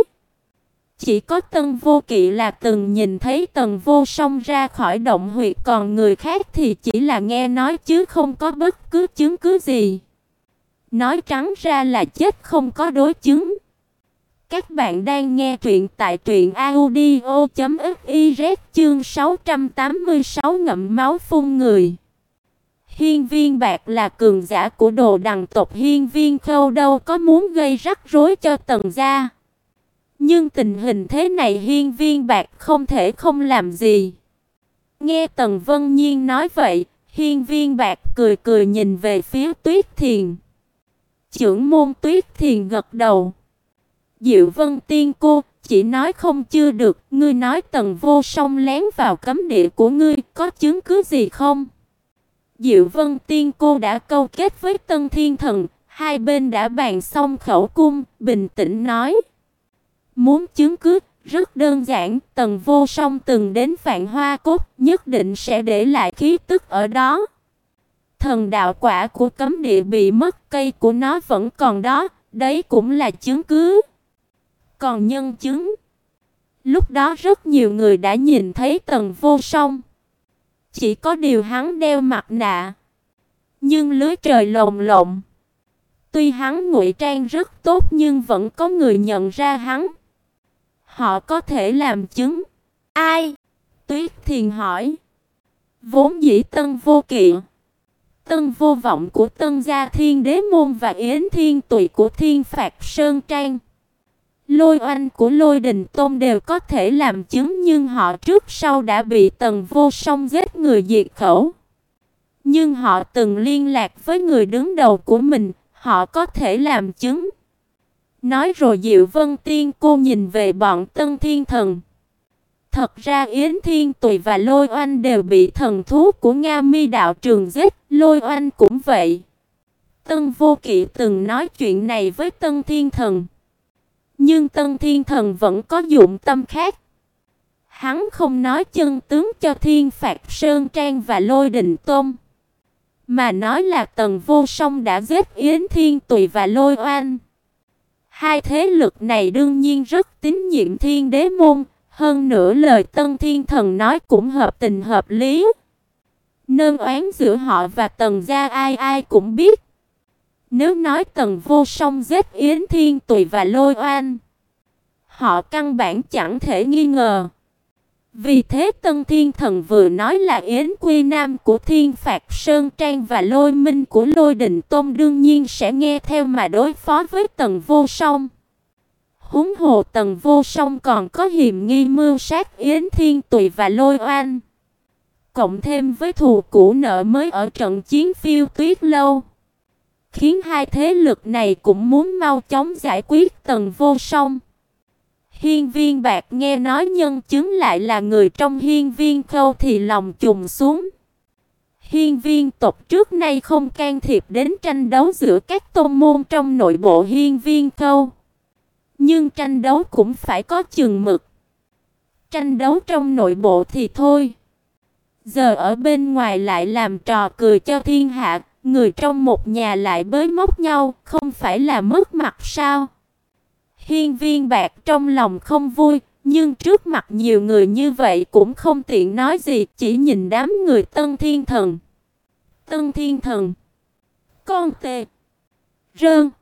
Chỉ có Tần Vô Kỵ là từng nhìn thấy Tần Vô Song ra khỏi động huyệt, còn người khác thì chỉ là nghe nói chứ không có bất cứ chứng cứ gì. Nói trắng ra là chết không có đối chứng. Các bạn đang nghe truyện tại truyện audio chấm fiz chương sáu trăm tám mươi sáu ngậm máu phun người. Hiên Viên Bạc là cường giả của Đồ Đằng tộc Hiên Viên Khâu, đâu có muốn gây rắc rối cho Tần gia. Nhưng tình hình thế này Hiên Viên Bạc không thể không làm gì. Nghe Tần Vân Nhiên nói vậy, Hiên Viên Bạc cười cười nhìn về phía Tuyết Thiền. Chưởng môn Tuyết Thiền gật đầu. Diệu Vân Tiên cô, chỉ nói không chưa được, ngươi nói Tần Vô Song lén vào cấm địa của ngươi, có chứng cứ gì không? Diệu Vân Tiên cô đã câu kết với Tân Thiên Thần, hai bên đã bàn xong khẩu cung, bình tĩnh nói. Muốn chứng cứ, rất đơn giản, Tần Vô Song từng đến Vạn Hoa Cốt, nhất định sẽ để lại khí tức ở đó. Thần đạo quả của cấm địa bị mất, cây của nó vẫn còn đó, đấy cũng là chứng cứ. Còn nhân chứng, lúc đó rất nhiều người đã nhìn thấy Tần Vô Song. Chỉ có điều hắn đeo mặt nạ, nhưng lưới trời lồng lộng. Tuy hắn ngụy trang rất tốt nhưng vẫn có người nhận ra hắn. Họ có thể làm chứng. Ai? Tuyết Thiền hỏi. Vốn dĩ Tân Vô Kỵ, Tân Vô Vọng của Tân gia Thiên Đế môn và Yến Thiên Tùy của Thiên Phạt Sơn Trang, Lôi Oanh của Lôi Đình Tôn đều có thể làm chứng, nhưng họ trước sau đã bị Tần Vô Song giết người diệt khẩu. Nhưng họ từng liên lạc với người đứng đầu của mình, họ có thể làm chứng. Nói rồi Diệu Vân Tiên cô nhìn về bọn Tân Thiên Thần. Thật ra Yến Thiên Tùy và Lôi Oanh đều bị thần thú của Nga Mi đạo trường giết, Lôi Oanh cũng vậy. Tân Vô Kỵ từng nói chuyện này với Tân Thiên Thần, nhưng Tân Thiên Thần vẫn có dụng tâm khác. Hắn không nói chân tướng cho Thiên Phạt Sơn Trang và Lôi Đình Tôn, mà nói là Tần Vô Song đã giết Yến Thiên Tùy và Lôi Oanh. Hai thế lực này đương nhiên rất tín nhiệm Thiên Đế môn, hơn nữa lời Tân Thiên Thần nói cũng hợp tình hợp lý. Nơn oán giữa họ và Tần gia ai ai cũng biết. Nếu nói Tần Vô Song giết Yến Thiên Tùy và Lôi Oanh, họ căn bản chẳng thể nghi ngờ. Vì thế Tân Thiên Thần vừa nói là Yến Quy Nam của Thiên Phạt Sơn Trang và Lôi Minh của Lôi Đình Tôn đương nhiên sẽ nghe theo mà đối phó với Tần Vô Song. Huống hồ Tần Vô Song còn có hiềm nghi mưu sát Yến Thiên Tùy và Lôi Oanh, cộng thêm với thù cũ nợ mới ở trận chiến Phiêu Tuyết Lâu, khiến hai thế lực này cũng muốn mau chóng giải quyết Tần Vô Song. Hiên Viên Bạc nghe nói nhân chứng lại là người trong Hiên Viên Khâu thì lòng trùng xuống. Hiên Viên tộc trước nay không can thiệp đến tranh đấu giữa các tôn môn trong nội bộ Hiên Viên Khâu, nhưng tranh đấu cũng phải có chừng mực. Tranh đấu trong nội bộ thì thôi, giờ ở bên ngoài lại làm trò cười cho thiên hạ, người trong một nhà lại bới móc nhau, không phải là mất mặt sao? Hiên Viên Bạc trong lòng không vui, nhưng trước mặt nhiều người như vậy cũng không tiện nói gì, chỉ nhìn đám người Tân Thiên Thần. Tân Thiên Thần, con tê, rơn,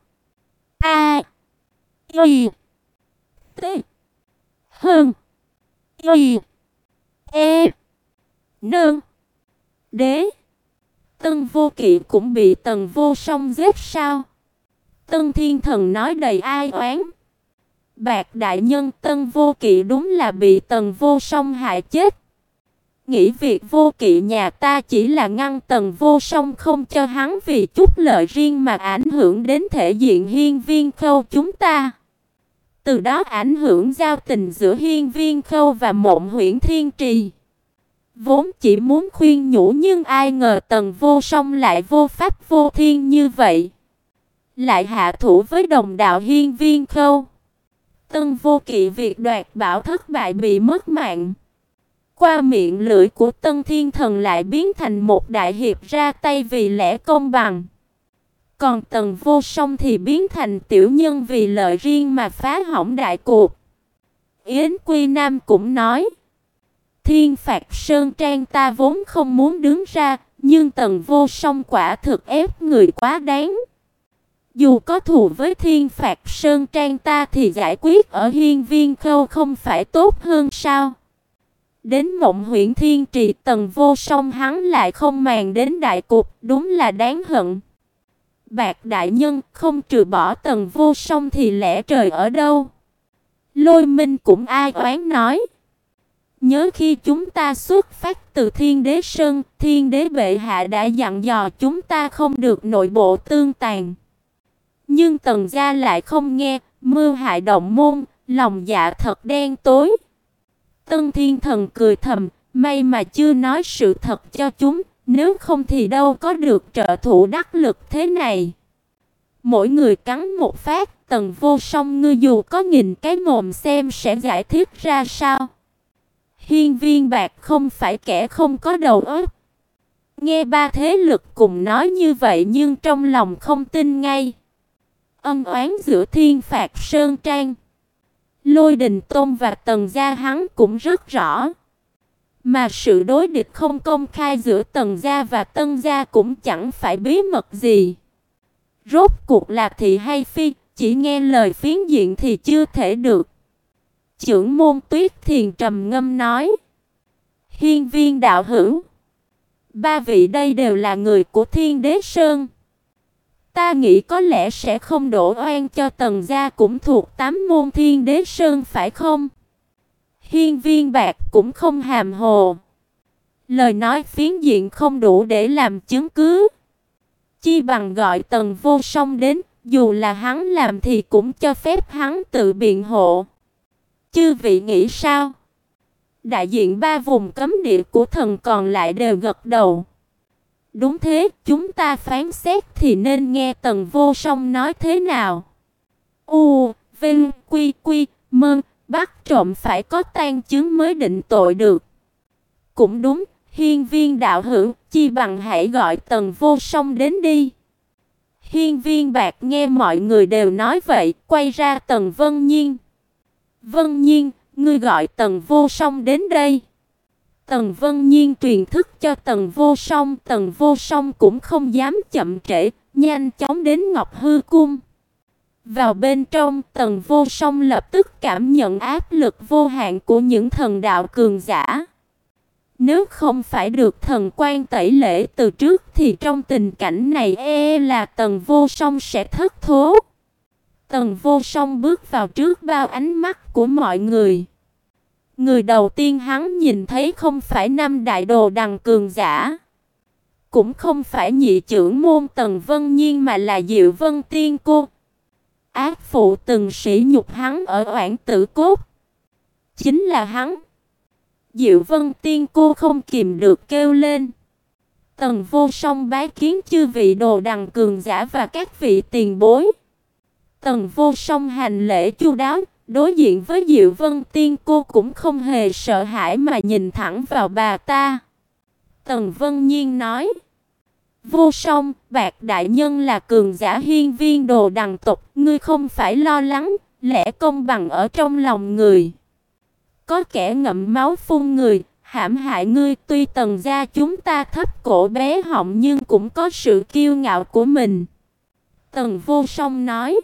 a, y, t, hơn, y, e, nơn, đế. Tân Vô Kỵ cũng bị Tần Vô Song giết sao? Tân Thiên Thần nói đầy ai oán. Bạc đại nhân, Tân Vô Kỵ đúng là bị Tần Vô Song hại chết. Nghĩ việc Vô Kỵ nhà ta chỉ là ngăn Tần Vô Song không cho hắn vì chút lợi riêng mà ảnh hưởng đến thể diện Hiên Viên Khâu chúng ta. Từ đó ảnh hưởng giao tình giữa Hiên Viên Khâu và Mộng Huyễn Thiên Trì. Vốn chỉ muốn khuyên nhủ nhưng ai ngờ Tần Vô Song lại vô pháp vô thiên như vậy, lại hạ thủ với đồng đạo Hiên Viên Khâu. Tân Vô Kỵ việc đoạt bảo thất bại bị mất mạng. Qua miệng lưỡi của Tân Thiên Thần lại biến thành một đại hiệp ra tay vì lẽ công bằng. Còn Tần Vô Song thì biến thành tiểu nhân vì lợi riêng mà phá hỏng đại cuộc. Yến Quy Nam cũng nói, Thiên Phạt Sơn Trang ta vốn không muốn đứng ra, nhưng Tần Vô Song quả thực ép người quá đáng. Dù có thù với Thiên Phạt Sơn Trang ta thì giải quyết ở Hiên Viên Khâu không phải tốt hơn sao? Đến Mộng Huyễn Thiên Trì, Tần Vô Song hắn lại không màng đến đại cục, đúng là đáng hận. Bạc đại nhân, không trừ bỏ Tần Vô Song thì lẽ trời ở đâu? Lôi Minh cũng ai oán nói, nhớ khi chúng ta xuất phát từ Thiên Đế Sơn, Thiên Đế bệ hạ đã dặn dò chúng ta không được nội bộ tương tàn. Nhưng Tần gia lại không nghe, mưu hại động môn, lòng dạ thật đen tối. Tân Thiên Thần cười thầm, may mà chưa nói sự thật cho chúng, nếu không thì đâu có được trợ thủ đắc lực thế này. Mỗi người cắn một phát, Tần Vô Song ngươi dù có nghìn cái mồm xem sẽ giải thích ra sao. Hiên Viên Bạc không phải kẻ không có đầu óc. Nghe ba thế lực cùng nói như vậy nhưng trong lòng không tin ngay. Ân oán giữa Thiên Phạt Sơn Trang, Lôi Đình Tôn và Tần gia hắn cũng rất rõ. Mà sự đối địch không công khai giữa Tần gia và Tân gia cũng chẳng phải bí mật gì. Rốt cuộc là thị hay phi, chỉ nghe lời phiến diện thì chưa thể được. Chưởng môn Tuyết Thiền trầm ngâm nói, Hiên Viên đạo hữu, ba vị đây đều là người của Thiên Đế Sơn. Ta nghĩ có lẽ sẽ không đổ oan cho Tần gia cũng thuộc tám môn Thiên Đế Sơn phải không? Hiên Viên Bạc cũng không hàm hồ. Lời nói phiến diện không đủ để làm chứng cứ. Chi bằng gọi Tần Vô Song đến, dù là hắn làm thì cũng cho phép hắn tự biện hộ. Chư vị nghĩ sao? Đại diện ba vùng cấm địa của thần còn lại đều gật đầu. Đúng thế, chúng ta phán xét thì nên nghe Tần Vô Song nói thế nào. U, Vinh, Quy, Quy, Mơ, bắt trộm phải có tang chứng mới định tội được. Cũng đúng, Hiên Viên đạo hữu, chi bằng hãy gọi Tần Vô Song đến đi. Hiên Viên Bạc nghe mọi người đều nói vậy, quay ra Tần Vân Nhiên. Vân Nhiên, ngươi gọi Tần Vô Song đến đây. Tần Vân Nhiên truyền thức cho Tần Vô Song, Tần Vô Song cũng không dám chậm trễ, nhanh chóng đến Ngọc Hư Cung. Vào bên trong, Tần Vô Song lập tức cảm nhận áp lực vô hạn của những thần đạo cường giả. Nếu không phải được thần quan tẩy lễ từ trước thì trong tình cảnh này e là Tần Vô Song sẽ thất thố. Tần Vô Song bước vào trước bao ánh mắt của mọi người. Người đầu tiên hắn nhìn thấy không phải năm đại đồ đằng cường giả, cũng không phải nhị trưởng môn Tần Vân Nhiên mà là Diệu Vân Tiên Cô. Ác phụ từng sỉ nhục hắn ở Oản Tử Cốt, chính là hắn. Diệu Vân Tiên Cô không kìm được kêu lên. Tần Vô Song bái kiến chư vị đồ đằng cường giả và các vị tiền bối. Tần Vô Song hành lễ chu đáo, đối diện với Diệu Vân Tiên Cô cũng không hề sợ hãi mà nhìn thẳng vào bà ta. Tần Vân Nhiên nói, Vô Song, Bạc đại nhân là cường giả hiên viên đồ đằng tộc, ngươi không phải lo lắng, lẽ công bằng ở trong lòng người. Có kẻ ngậm máu phun người, hãm hại ngươi, tuy Tần gia chúng ta thấp cổ bé họng nhưng cũng có sự kiêu ngạo của mình. Tần Vô Song nói,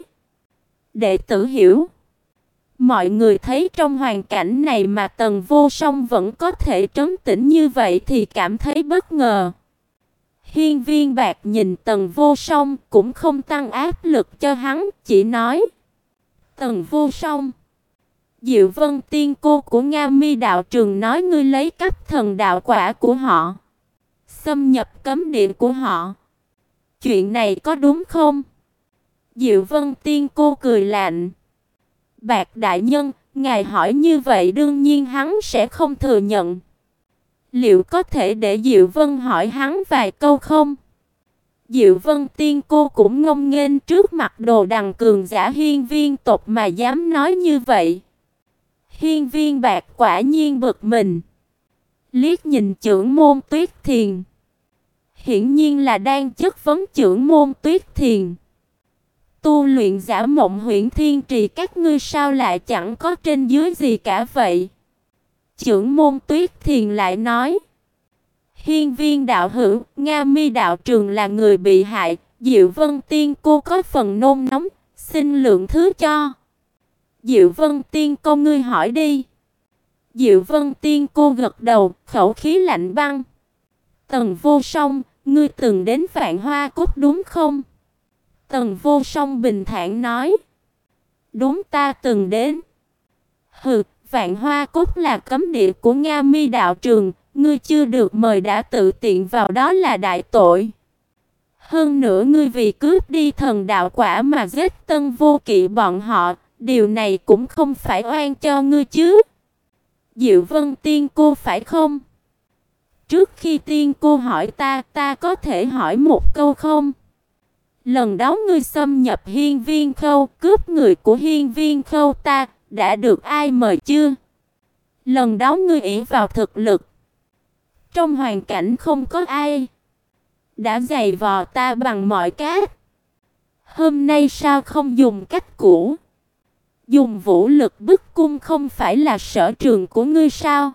đệ tử hiểu. Mọi người thấy trong hoàn cảnh này mà Tần Vô Song vẫn có thể trấn tĩnh như vậy thì cảm thấy bất ngờ. Hiên Viên Bạc nhìn Tần Vô Song cũng không tăng áp lực cho hắn, chỉ nói, Tần Vô Song, Diệu Vân Tiên Cô của Nga Mi đạo trường nói ngươi lấy cắp thần đạo quả của họ, xâm nhập cấm địa của họ. Chuyện này có đúng không? Diệu Vân Tiên Cô cười lạnh. Bạc đại nhân, ngài hỏi như vậy đương nhiên hắn sẽ không thừa nhận. Liệu có thể để Diệu Vân hỏi hắn vài câu không? Diệu Vân Tiên Cô cũng ngông nghênh trước mặt đồ đằng cường giả hiên viên tộc mà dám nói như vậy. Hiên viên Bạc quả nhiên bực mình. Liếc nhìn trưởng môn Tuyết Thiền. hiển nhiên là đang chất vấn trưởng môn Tuyết Thiền. Tu luyện giả Mộng Huyễn Thiên Trì các ngươi sao lại chẳng có trên dưới gì cả vậy? Trưởng môn Tuyết Thiền lại nói. Hiên Viên đạo hữu, Nga Mi đạo trường là người bị hại, Diệu Vân Tiên cô có phần nôn nóng, xin lượng thứ cho. Diệu Vân Tiên cô ngươi hỏi đi. Diệu Vân Tiên cô gật đầu, khẩu khí lạnh băng. Tần Vô Song, ngươi từng đến Vạn Hoa Cốt đúng không? Tần Vô Song bình thản nói. Đúng, ta từng đến. Hừ, Vạn Hoa Cốt là cấm địa của Nga Mi đạo trường, ngươi chưa được mời đã tự tiện vào đó là đại tội. Hơn nữa ngươi vì cướp đi thần đạo quả mà giết Tân Vô Kỵ bọn họ, điều này cũng không phải oan cho ngươi chứ. Diệu Vân Tiên cô phải không? Trước khi tiên cô hỏi ta, ta có thể hỏi một câu không? Lần đó ngươi xâm nhập Hiên Viên Khâu, cướp người của Hiên Viên Khâu ta, đã được ai mời chưa? Lần đó ngươi ỷ vào thực lực. Trong hoàn cảnh không có ai, đã giày vò ta bằng mọi cách. Hôm nay sao không dùng cách cũ? Dùng vũ lực bức cung không phải là sở trường của ngươi sao?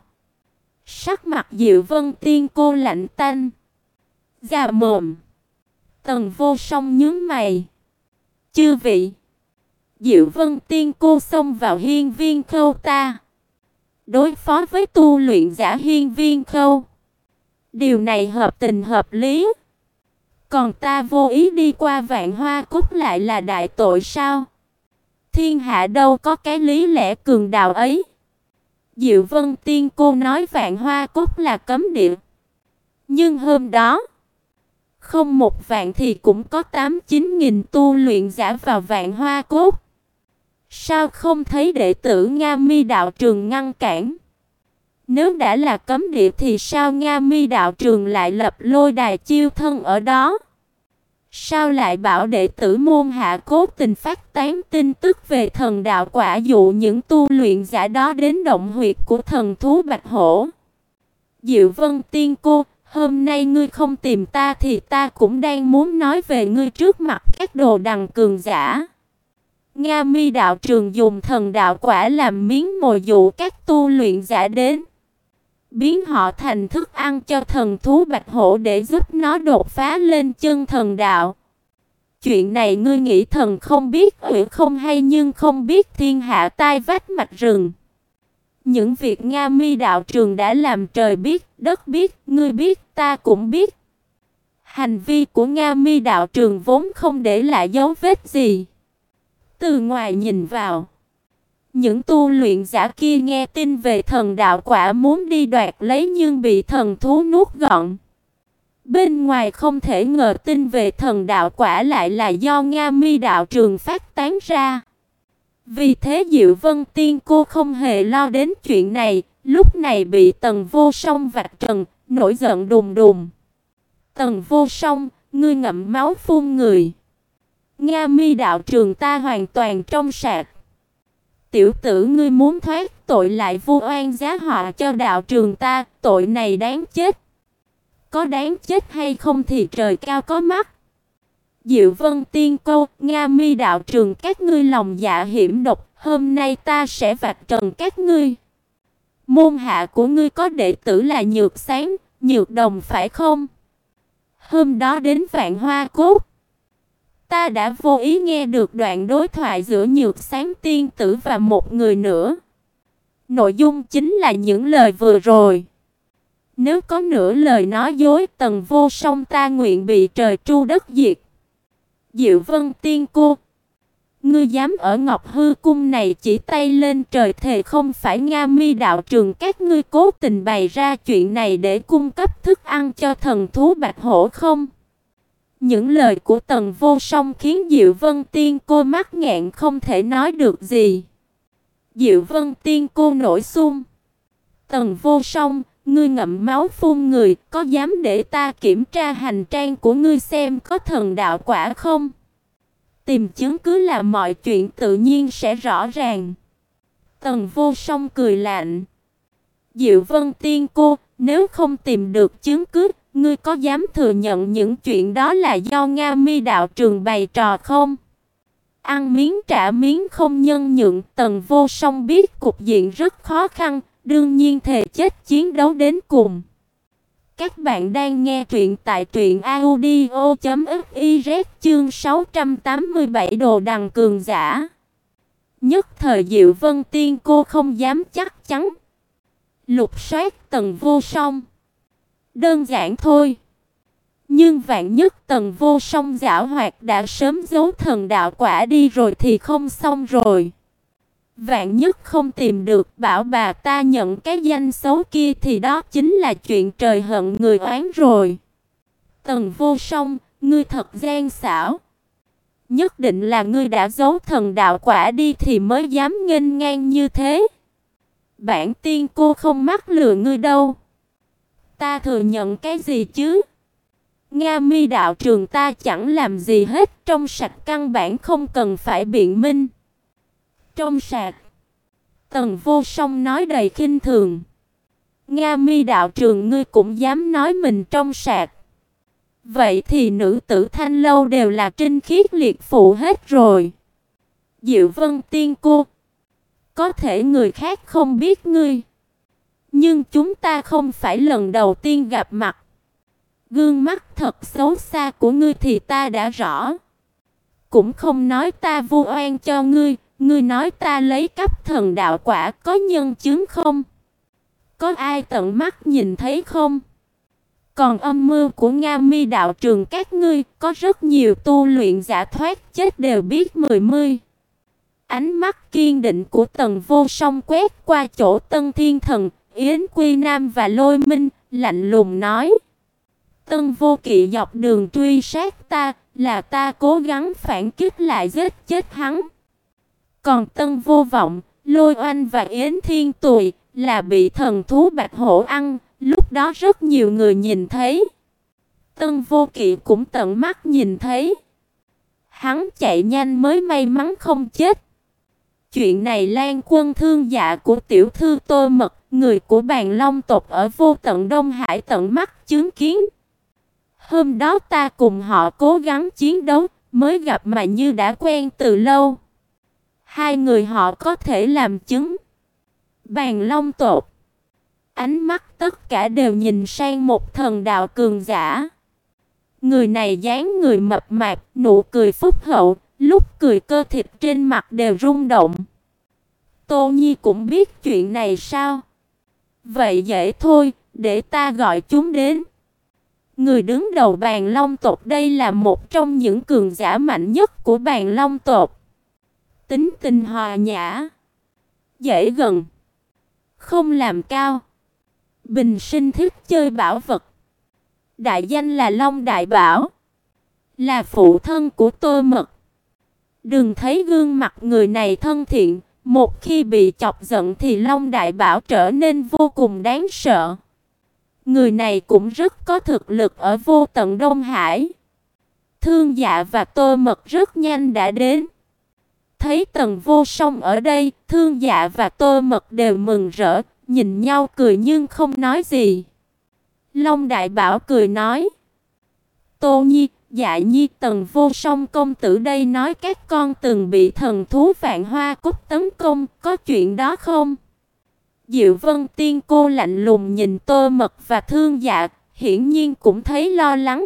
Sắc mặt Diệu Vân Tiên cô lạnh tanh. Già mồm. Tần Vô Song nhướng mày. Chư vị, Diệu Vân Tiên cô xông vào Hiên Viên Khâu ta, đối phó với tu luyện giả Hiên Viên Khâu. Điều này hợp tình hợp lý. Còn ta vô ý đi qua Vạn Hoa Cốt lại là đại tội sao? Thiên hạ đâu có cái lý lẽ cường đạo ấy. Diệu Vân Tiên cô nói Vạn Hoa Cốt là cấm địa. Nhưng hôm đó, không một vạn thì cũng có tám chín nghìn tu luyện giả vào Vạn Hoa Cốt. Sao không thấy đệ tử Nga Mi đạo trường ngăn cản? Nếu đã là cấm địa thì sao Nga Mi đạo trường lại lập lôi đài chiêu thân ở đó? Sao lại bảo đệ tử môn hạ cố tình phát tán tin tức về thần đạo quả dụ những tu luyện giả đó đến động huyệt của thần thú Bạch Hổ? Diệu Vân Tiên cô, hôm nay ngươi không tìm ta thì ta cũng đang muốn nói về ngươi trước mặt các đồ đằng cường giả. Nga Mi đạo trường dùng thần đạo quả làm miếng mồi dụ các tu luyện giả đến, biến họ thành thức ăn cho thần thú Bạch Hổ để giúp nó đột phá lên chân thần đạo. Chuyện này ngươi nghĩ thần không biết ủy không hay, nhưng không biết thiên hạ tai vách mạch rừng. Những việc Nga Mi đạo trường đã làm trời biết, đất biết, ngươi biết, ta cũng biết. Hành vi của Nga Mi đạo trường vốn không để lại dấu vết gì. Từ ngoài nhìn vào, những tu luyện giả kia nghe tin về thần đạo quả muốn đi đoạt lấy nhưng bị thần thú nuốt gọn. Bên ngoài không thể ngờ tin về thần đạo quả lại là do Nga Mi đạo trường phát tán ra. Vì thế Diệu Vân Tiên cô không hề lo đến chuyện này, lúc này bị Tần Vô Song vạch trần, nổi giận đùng đùng. Tần Vô Song, ngươi ngậm máu phun người. Nga Mi đạo trường ta hoàn toàn trong sạch. Tiểu tử ngươi muốn thoát tội lại vu oan giá họa cho đạo trường ta, tội này đáng chết. Có đáng chết hay không thì trời cao có mắt. Diệu Vân Tiên câu, Nga Mi đạo trường các ngươi lòng dạ hiểm độc, hôm nay ta sẽ vạch trần các ngươi. Môn hạ của ngươi có đệ tử là Nhược Sáng, Nhược Đồng phải không? Hôm đó đến Vạn Hoa Cốt, ta đã vô ý nghe được đoạn đối thoại giữa Nhược Sáng tiên tử và một người nữa. Nội dung chính là những lời vừa rồi. Nếu có nửa lời nói dối, Tần Vô Song ta nguyện bị trời tru đất diệt. Diệu Vân Tiên cô, ngươi dám ở Ngọc Hư cung này chỉ tay lên trời thề không phải Nga Mi đạo trường các ngươi cố tình bày ra chuyện này để cung cấp thức ăn cho thần thú Bạch Hổ không? Những lời của Tần Vô Song khiến Diệu Vân Tiên cô mắc nghẹn không thể nói được gì. Diệu Vân Tiên cô nổi xung. Tần Vô Song, ngươi ngậm máu phun người, có dám để ta kiểm tra hành trang của ngươi xem có thần đạo quả không? Tìm chứng cứ là mọi chuyện tự nhiên sẽ rõ ràng. Tần Vô Song cười lạnh. Diệu Vân Tiên cô, nếu không tìm được chứng cứ, ngươi có dám thừa nhận những chuyện đó là do Nga Mi đạo trường bày trò không? Ăn miếng trả miếng không nhân nhượng, Tần Vô Song biết cục diện rất khó khăn, đương nhiên thề chết chiến đấu đến cùng. Các bạn đang nghe truyện tại truyện audio chấm fiz chương sáu trăm tám mươi bảy Đồ Đằng cường giả. Nhất thời Diệu Vân Tiên cô không dám chắc chắn. Lục soát Tần Vô Song. Đơn giản thôi. Nhưng vạn nhất Tần Vô Song giảo hoạt đã sớm giấu thần đạo quả đi rồi thì không xong rồi. Vạn nhất không tìm được, bảo bà ta nhận cái danh xấu kia thì đó chính là chuyện trời hận người oán rồi. Tần Vô Song, ngươi thật gian xảo. Nhất định là ngươi đã giấu thần đạo quả đi thì mới dám nghênh ngang như thế. Bản tiên cô không mắc lừa ngươi đâu. Ta thừa nhận cái gì chứ? Nga Mi đạo trường ta chẳng làm gì hết, trong sạch căn bản không cần phải biện minh. Trong sạch. Tần Vô Song nói đầy khinh thường. Nga Mi đạo trường ngươi cũng dám nói mình trong sạch. Vậy thì nữ tử Thanh Lâu đều là trinh khiết liệt phụ hết rồi. Diệu Vân Tiên cô, có thể người khác không biết ngươi, nhưng chúng ta không phải lần đầu tiên gặp mặt. Gương mắt thật xấu xa của ngươi thì ta đã rõ. Cũng không nói ta vu oan cho ngươi, ngươi nói ta lấy cắp thần đạo quả, có nhân chứng không? Có ai tận mắt nhìn thấy không? Còn âm mưu của Nga Mi đạo trường các ngươi, có rất nhiều tu luyện giả thoát chết đều biết mười mươi. Ánh mắt kiên định của Tần Vô Song quét qua chỗ Tân Thiên Thần, Yến Quy Nam và Lôi Minh, lạnh lùng nói: Tân Vô Kỵ dọc đường truy sát ta, là ta cố gắng phản kích lại giết chết hắn. Còn Tân Vô Vọng, Lôi Oanh và Yến Thiên Tùy là bị thần thú bạch hổ ăn, lúc đó rất nhiều người nhìn thấy. Tân Vô Kỵ cũng tận mắt nhìn thấy. Hắn chạy nhanh mới may mắn không chết. Chuyện này Lan Quân thương dạ của tiểu thư Tô Mật, người của Bàn Long tộc ở vô tận Đông Hải tận mắt chứng kiến. Hôm đó ta cùng họ cố gắng chiến đấu, mới gặp mà như đã quen từ lâu. Hai người họ có thể làm chứng. Bàn Long tộc. Ánh mắt tất cả đều nhìn sang một thần đạo cường giả. Người này dáng người mập mạp, nụ cười phúc hậu, lúc cười cơ thịt trên mặt đều rung động. Tô Nhi cũng biết chuyện này sao? Vậy dễ thôi, để ta gọi chúng đến. Người đứng đầu Bàn Long tộc đây là một trong những cường giả mạnh nhất của Bàn Long tộc. Tính tình hòa nhã, dễ gần, không làm cao. Bình sinh thích chơi bảo vật. Đại danh là Long Đại Bảo, là phụ thân của Tô Mật. Đừng thấy gương mặt người này thân thiện, một khi bị chọc giận thì Long Đại Bảo trở nên vô cùng đáng sợ. Người này cũng rất có thực lực ở vô tận Đông Hải. Thương Dạ và Tô Mật rất nhanh đã đến. Thấy Tần Vô Song ở đây, Thương Dạ và Tô Mật đều mừng rỡ, nhìn nhau cười nhưng không nói gì. Long Đại Bảo cười nói: Tô Nhi, Dạ Nhi, Tần Vô Song công tử đây nói các con từng bị thần thú Vạn Hoa Cúc tấn công, có chuyện đó không? Diệu Vân Tiên cô lạnh lùng nhìn Tô Mật và Thương Dạ, hiển nhiên cũng thấy lo lắng.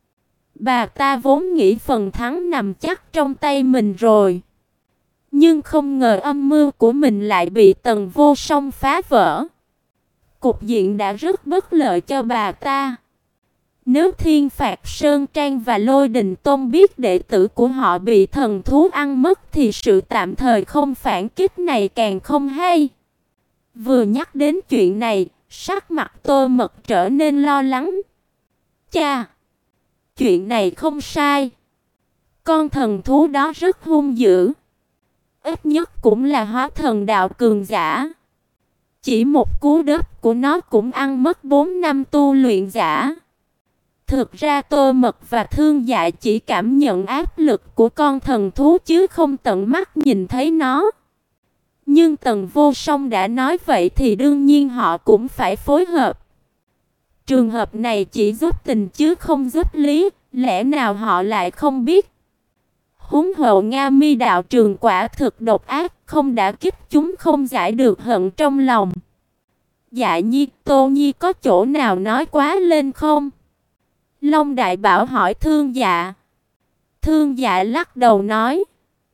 Bà ta vốn nghĩ phần thắng nằm chắc trong tay mình rồi, nhưng không ngờ âm mưu của mình lại bị Tần Vô Song phá vỡ. Cục diện đã rất bất lợi cho bà ta. Nếu Thiên Phạt Sơn Trang và Lôi Đình Tôn biết đệ tử của họ bị thần thú ăn mất thì sự tạm thời không phản kích này càng không hay. Vừa nhắc đến chuyện này, sắc mặt Tô Mật trở nên lo lắng. Cha, chuyện này không sai. Con thần thú đó rất hung dữ. Ít nhất cũng là hóa thần đạo cường giả. Chỉ một cú đớp của nó cũng ăn mất bốn năm tu luyện giả. Thực ra Tô Mật và Thương Dạ chỉ cảm nhận áp lực của con thần thú chứ không tận mắt nhìn thấy nó. Nhưng Tần Vô Song đã nói vậy thì đương nhiên họ cũng phải phối hợp. Trường hợp này chỉ giúp tình chứ không giúp lý, lẽ nào họ lại không biết? Huống hồ Nga Mi đạo trường quả thực độc ác, không đã kích chúng không giải được hận trong lòng. Dạ Nhi, Tô Nhi có chỗ nào nói quá lên không? Long Đại Bảo hỏi Thương Dạ. Thương Dạ lắc đầu nói,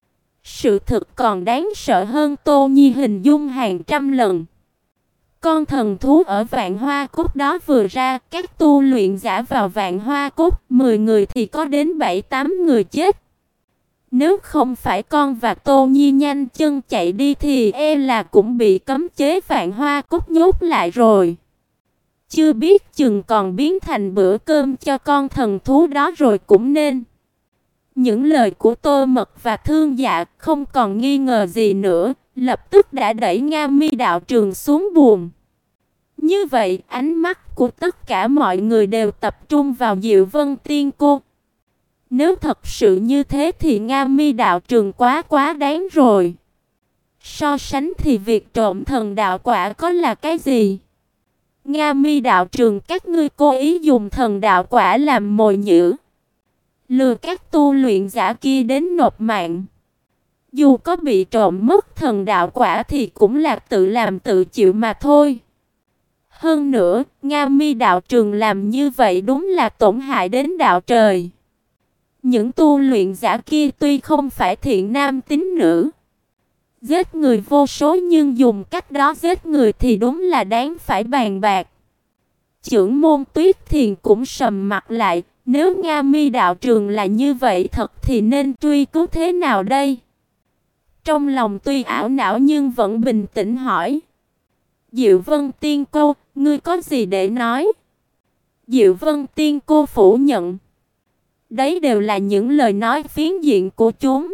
sự thực còn đáng sợ hơn Tô Nhi hình dung hàng trăm lần. Con thần thú ở Vạn Hoa Cốt đó vừa ra, các tu luyện giả vào Vạn Hoa Cốt, mười người thì có đến bảy tám người chết. Nếu không phải con và Tô Nhi nhanh chân chạy đi thì e là cũng bị cấm chế Vạn Hoa Cốt nhốt lại rồi. Chưa biết chừng còn biến thành bữa cơm cho con thần thú đó rồi cũng nên. Những lời của Tô Mật và Thương Dạ không còn nghi ngờ gì nữa, lập tức đã đẩy Nga Mi đạo trường xuống buồng. Như vậy, ánh mắt của tất cả mọi người đều tập trung vào Diệu Vân Tiên Cô. Nếu thật sự như thế thì Nga Mi đạo trường quá quá đáng rồi. So sánh thì việc trộm thần đạo quả có là cái gì? Nga Mi đạo trường các ngươi cố ý dùng thần đạo quả làm mồi nhử, lừa các tu luyện giả kia đến nộp mạng. Dù có bị trộm mất thần đạo quả thì cũng là tự làm tự chịu mà thôi. Hơn nữa, Nga Mi đạo trường làm như vậy đúng là tổn hại đến đạo trời. Những tu luyện giả kia tuy không phải thiện nam tín nữ, giết người vô số, nhưng dùng cách đó giết người thì đúng là đáng phải bàn bạc. Chưởng môn Tuyết Thiền cũng sầm mặt lại, nếu Nga Mi đạo trường là như vậy thật thì nên truy cứu thế nào đây? Trong lòng tuy ảo não nhưng vẫn bình tĩnh hỏi, Diệu Vân Tiên Cô, ngươi có gì để nói? Diệu Vân Tiên Cô phủ nhận, đấy đều là những lời nói phiến diện của chúng.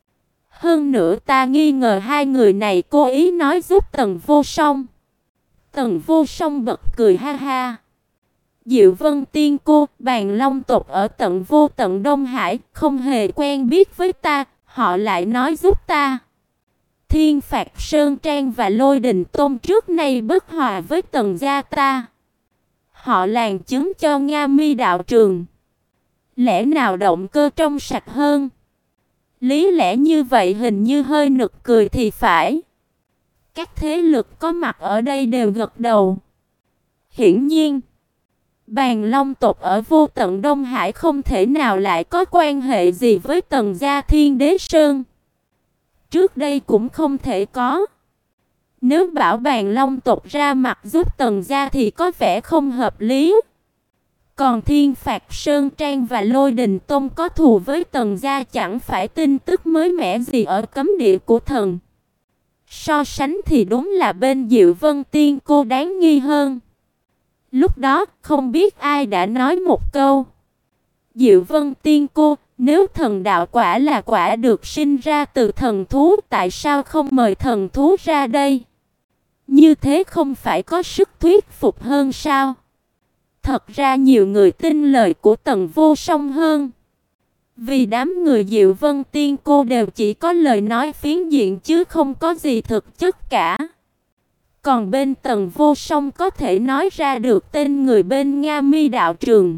Hơn nữa ta nghi ngờ hai người này cố ý nói giúp Tần Vô Song. Tần Vô Song bật cười ha ha. Diệu Vân Tiên Cô, Bàn Long tộc ở tận vô tận Đông Hải, không hề quen biết với ta, họ lại nói giúp ta. Thiên Phạt Sơn Trang và Lôi Đình Tôn trước nay bất hòa với Tần gia ta. Họ làng chứng cho Nga Mi đạo trường. Lẽ nào động cơ trong sạch hơn? Lý lẽ như vậy hình như hơi nực cười thì phải. Các thế lực có mặt ở đây đều gật đầu. Hiển nhiên, Bàn Long tộc ở vô tận Đông Hải không thể nào lại có quan hệ gì với Tần gia Thiên Đế Sơn. Trước đây cũng không thể có. Nếu bảo Bàn Long tộc ra mặt giúp Tần gia thì có vẻ không hợp lý. Còn Thiên Phạt Sơn Trang và Lôi Đình Tôn có thù với Tần gia chẳng phải tin tức mới mẻ gì ở cấm địa của thần. So sánh thì đúng là bên Diệu Vân Tiên Cô đáng nghi hơn. Lúc đó không biết ai đã nói một câu, Diệu Vân Tiên Cô, nếu thần đạo quả là quả được sinh ra từ thần thú, tại sao không mời thần thú ra đây? Như thế không phải có sức thuyết phục hơn sao? Thật ra nhiều người tin lời của Tần Vô Song hơn. Vì đám người Diệu Vân Tiên Cô đều chỉ có lời nói phiến diện chứ không có gì thực chất cả. Còn bên Tần Vô Song có thể nói ra được tên người bên Nga Mi đạo trường.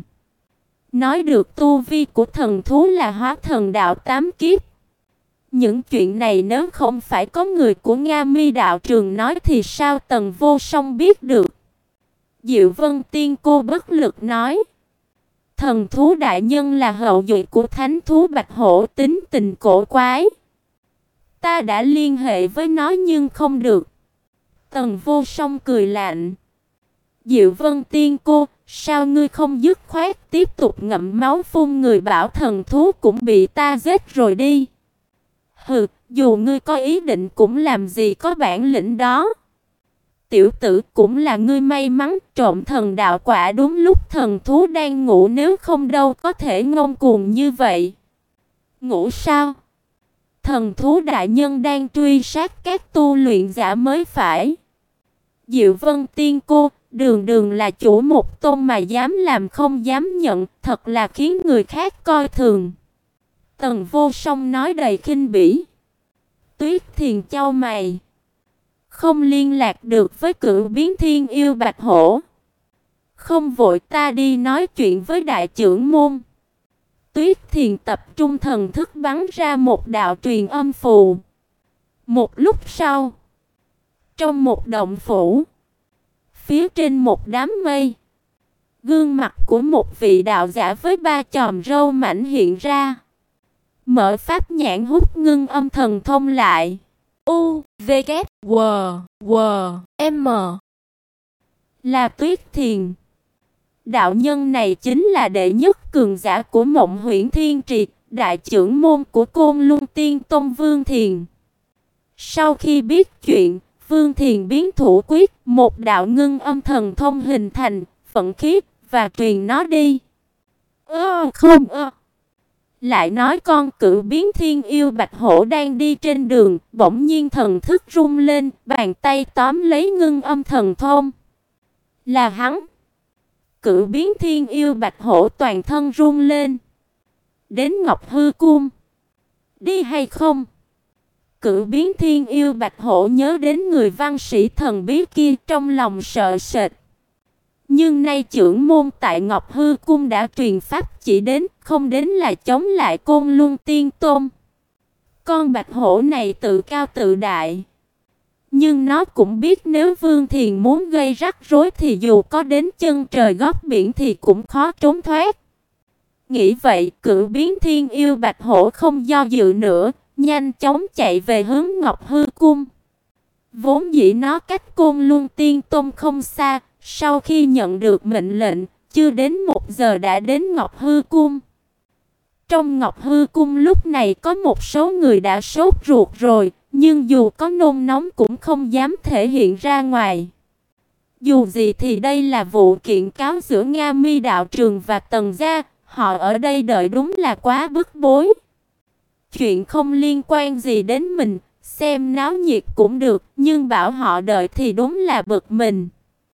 Nói được tu vi của thần thú là hóa thần đạo tám kiếp. Những chuyện này nếu không phải có người của Nga Mi đạo trường nói thì sao Tần Vô Song biết được? Diệu Vân Tiên Cô bất lực nói, thần thú đại nhân là hậu duệ của thánh thú Bạch Hổ, tính tình cổ quái. Ta đã liên hệ với nó nhưng không được. Tần Vô Song cười lạnh. Diệu Vân Tiên Cô, sao ngươi không dứt khoát tiếp tục ngậm máu phun người, bảo thần thú cũng bị ta giết rồi đi. Hừ, dù ngươi có ý định cũng làm gì có bản lĩnh đó. Tiểu tử, cũng là ngươi may mắn trộm thần đạo quả đúng lúc thần thú đang ngủ, nếu không đâu có thể ngông cuồng như vậy. Ngủ sao? Thần thú đại nhân đang truy sát các tu luyện giả mới phải. Diệu Vân Tiên Cô, đường đường là chủ một tôn mà dám làm không dám nhận, thật là khiến người khác coi thường. Tần Vô Song nói đầy khinh bỉ. Tuyết Thiền chau mày. Không liên lạc được với Cửu Biến Thiên Yêu Bạch Hổ. Không vội, ta đi nói chuyện với đại trưởng môn. Tuyết Thiền tập trung thần thức bắn ra một đạo truyền âm phù. Một lúc sau, trong một động phủ, phía trên một đám mây, gương mặt của một vị đạo giả với ba chòm râu mảnh hiện ra. Mở pháp nhãn hút ngưng âm thần thông lại. U, V, K, W, W, M. Là Tuyết Thiền. Đạo nhân này chính là đệ nhất cường giả của Mộng Huyễn Thiên Triệt, đại trưởng môn của Côn Luân Tiên Tông Vương Thiền. Sau khi biết chuyện, Vương Thiền biến thủ quyết, một đạo ngưng âm thần thông hình thành, vận khí và truyền nó đi. Ơ không ơ. Lại nói con cự biến thiên yêu bạch hổ đang đi trên đường, bỗng nhiên thần thức rung lên, bàn tay tóm lấy ngưng âm thần thông. Là hắn. Cự biến thiên yêu bạch hổ toàn thân run lên. Đến Ngọc Hư Cung. Đi hay không? Cự biến thiên yêu bạch hổ nhớ đến người văn sĩ thần bí kia, trong lòng sợ sệt. Nhưng nay trưởng môn tại Ngọc Hư Cung đã truyền pháp chỉ đến, không đến là chống lại Côn Luân Tiên Tôn. Con bạch hổ này tự cao tự đại. Nhưng nó cũng biết nếu Vương Thiền muốn gây rắc rối thì dù có đến chân trời góc biển thì cũng khó trốn thoát. Nghĩ vậy, cự biến thiên yêu bạch hổ không do dự nữa, nhanh chóng chạy về hướng Ngọc Hư Cung. Vốn dĩ nó cách Côn Luân Tiên Tôn không xa, sau khi nhận được mệnh lệnh, chưa đến một giờ đã đến Ngọc Hư Cung. Trong Ngọc Hư Cung lúc này có một số người đã sốt ruột rồi, nhưng dù có nôn nóng cũng không dám thể hiện ra ngoài. Dù gì thì đây là vụ kiện cáo giữa Nga Mi đạo trường và Tần gia, họ ở đây đợi đúng là quá bức bối. Chuyện không liên quan gì đến mình, xem náo nhiệt cũng được, nhưng bảo họ đợi thì đúng là bực mình.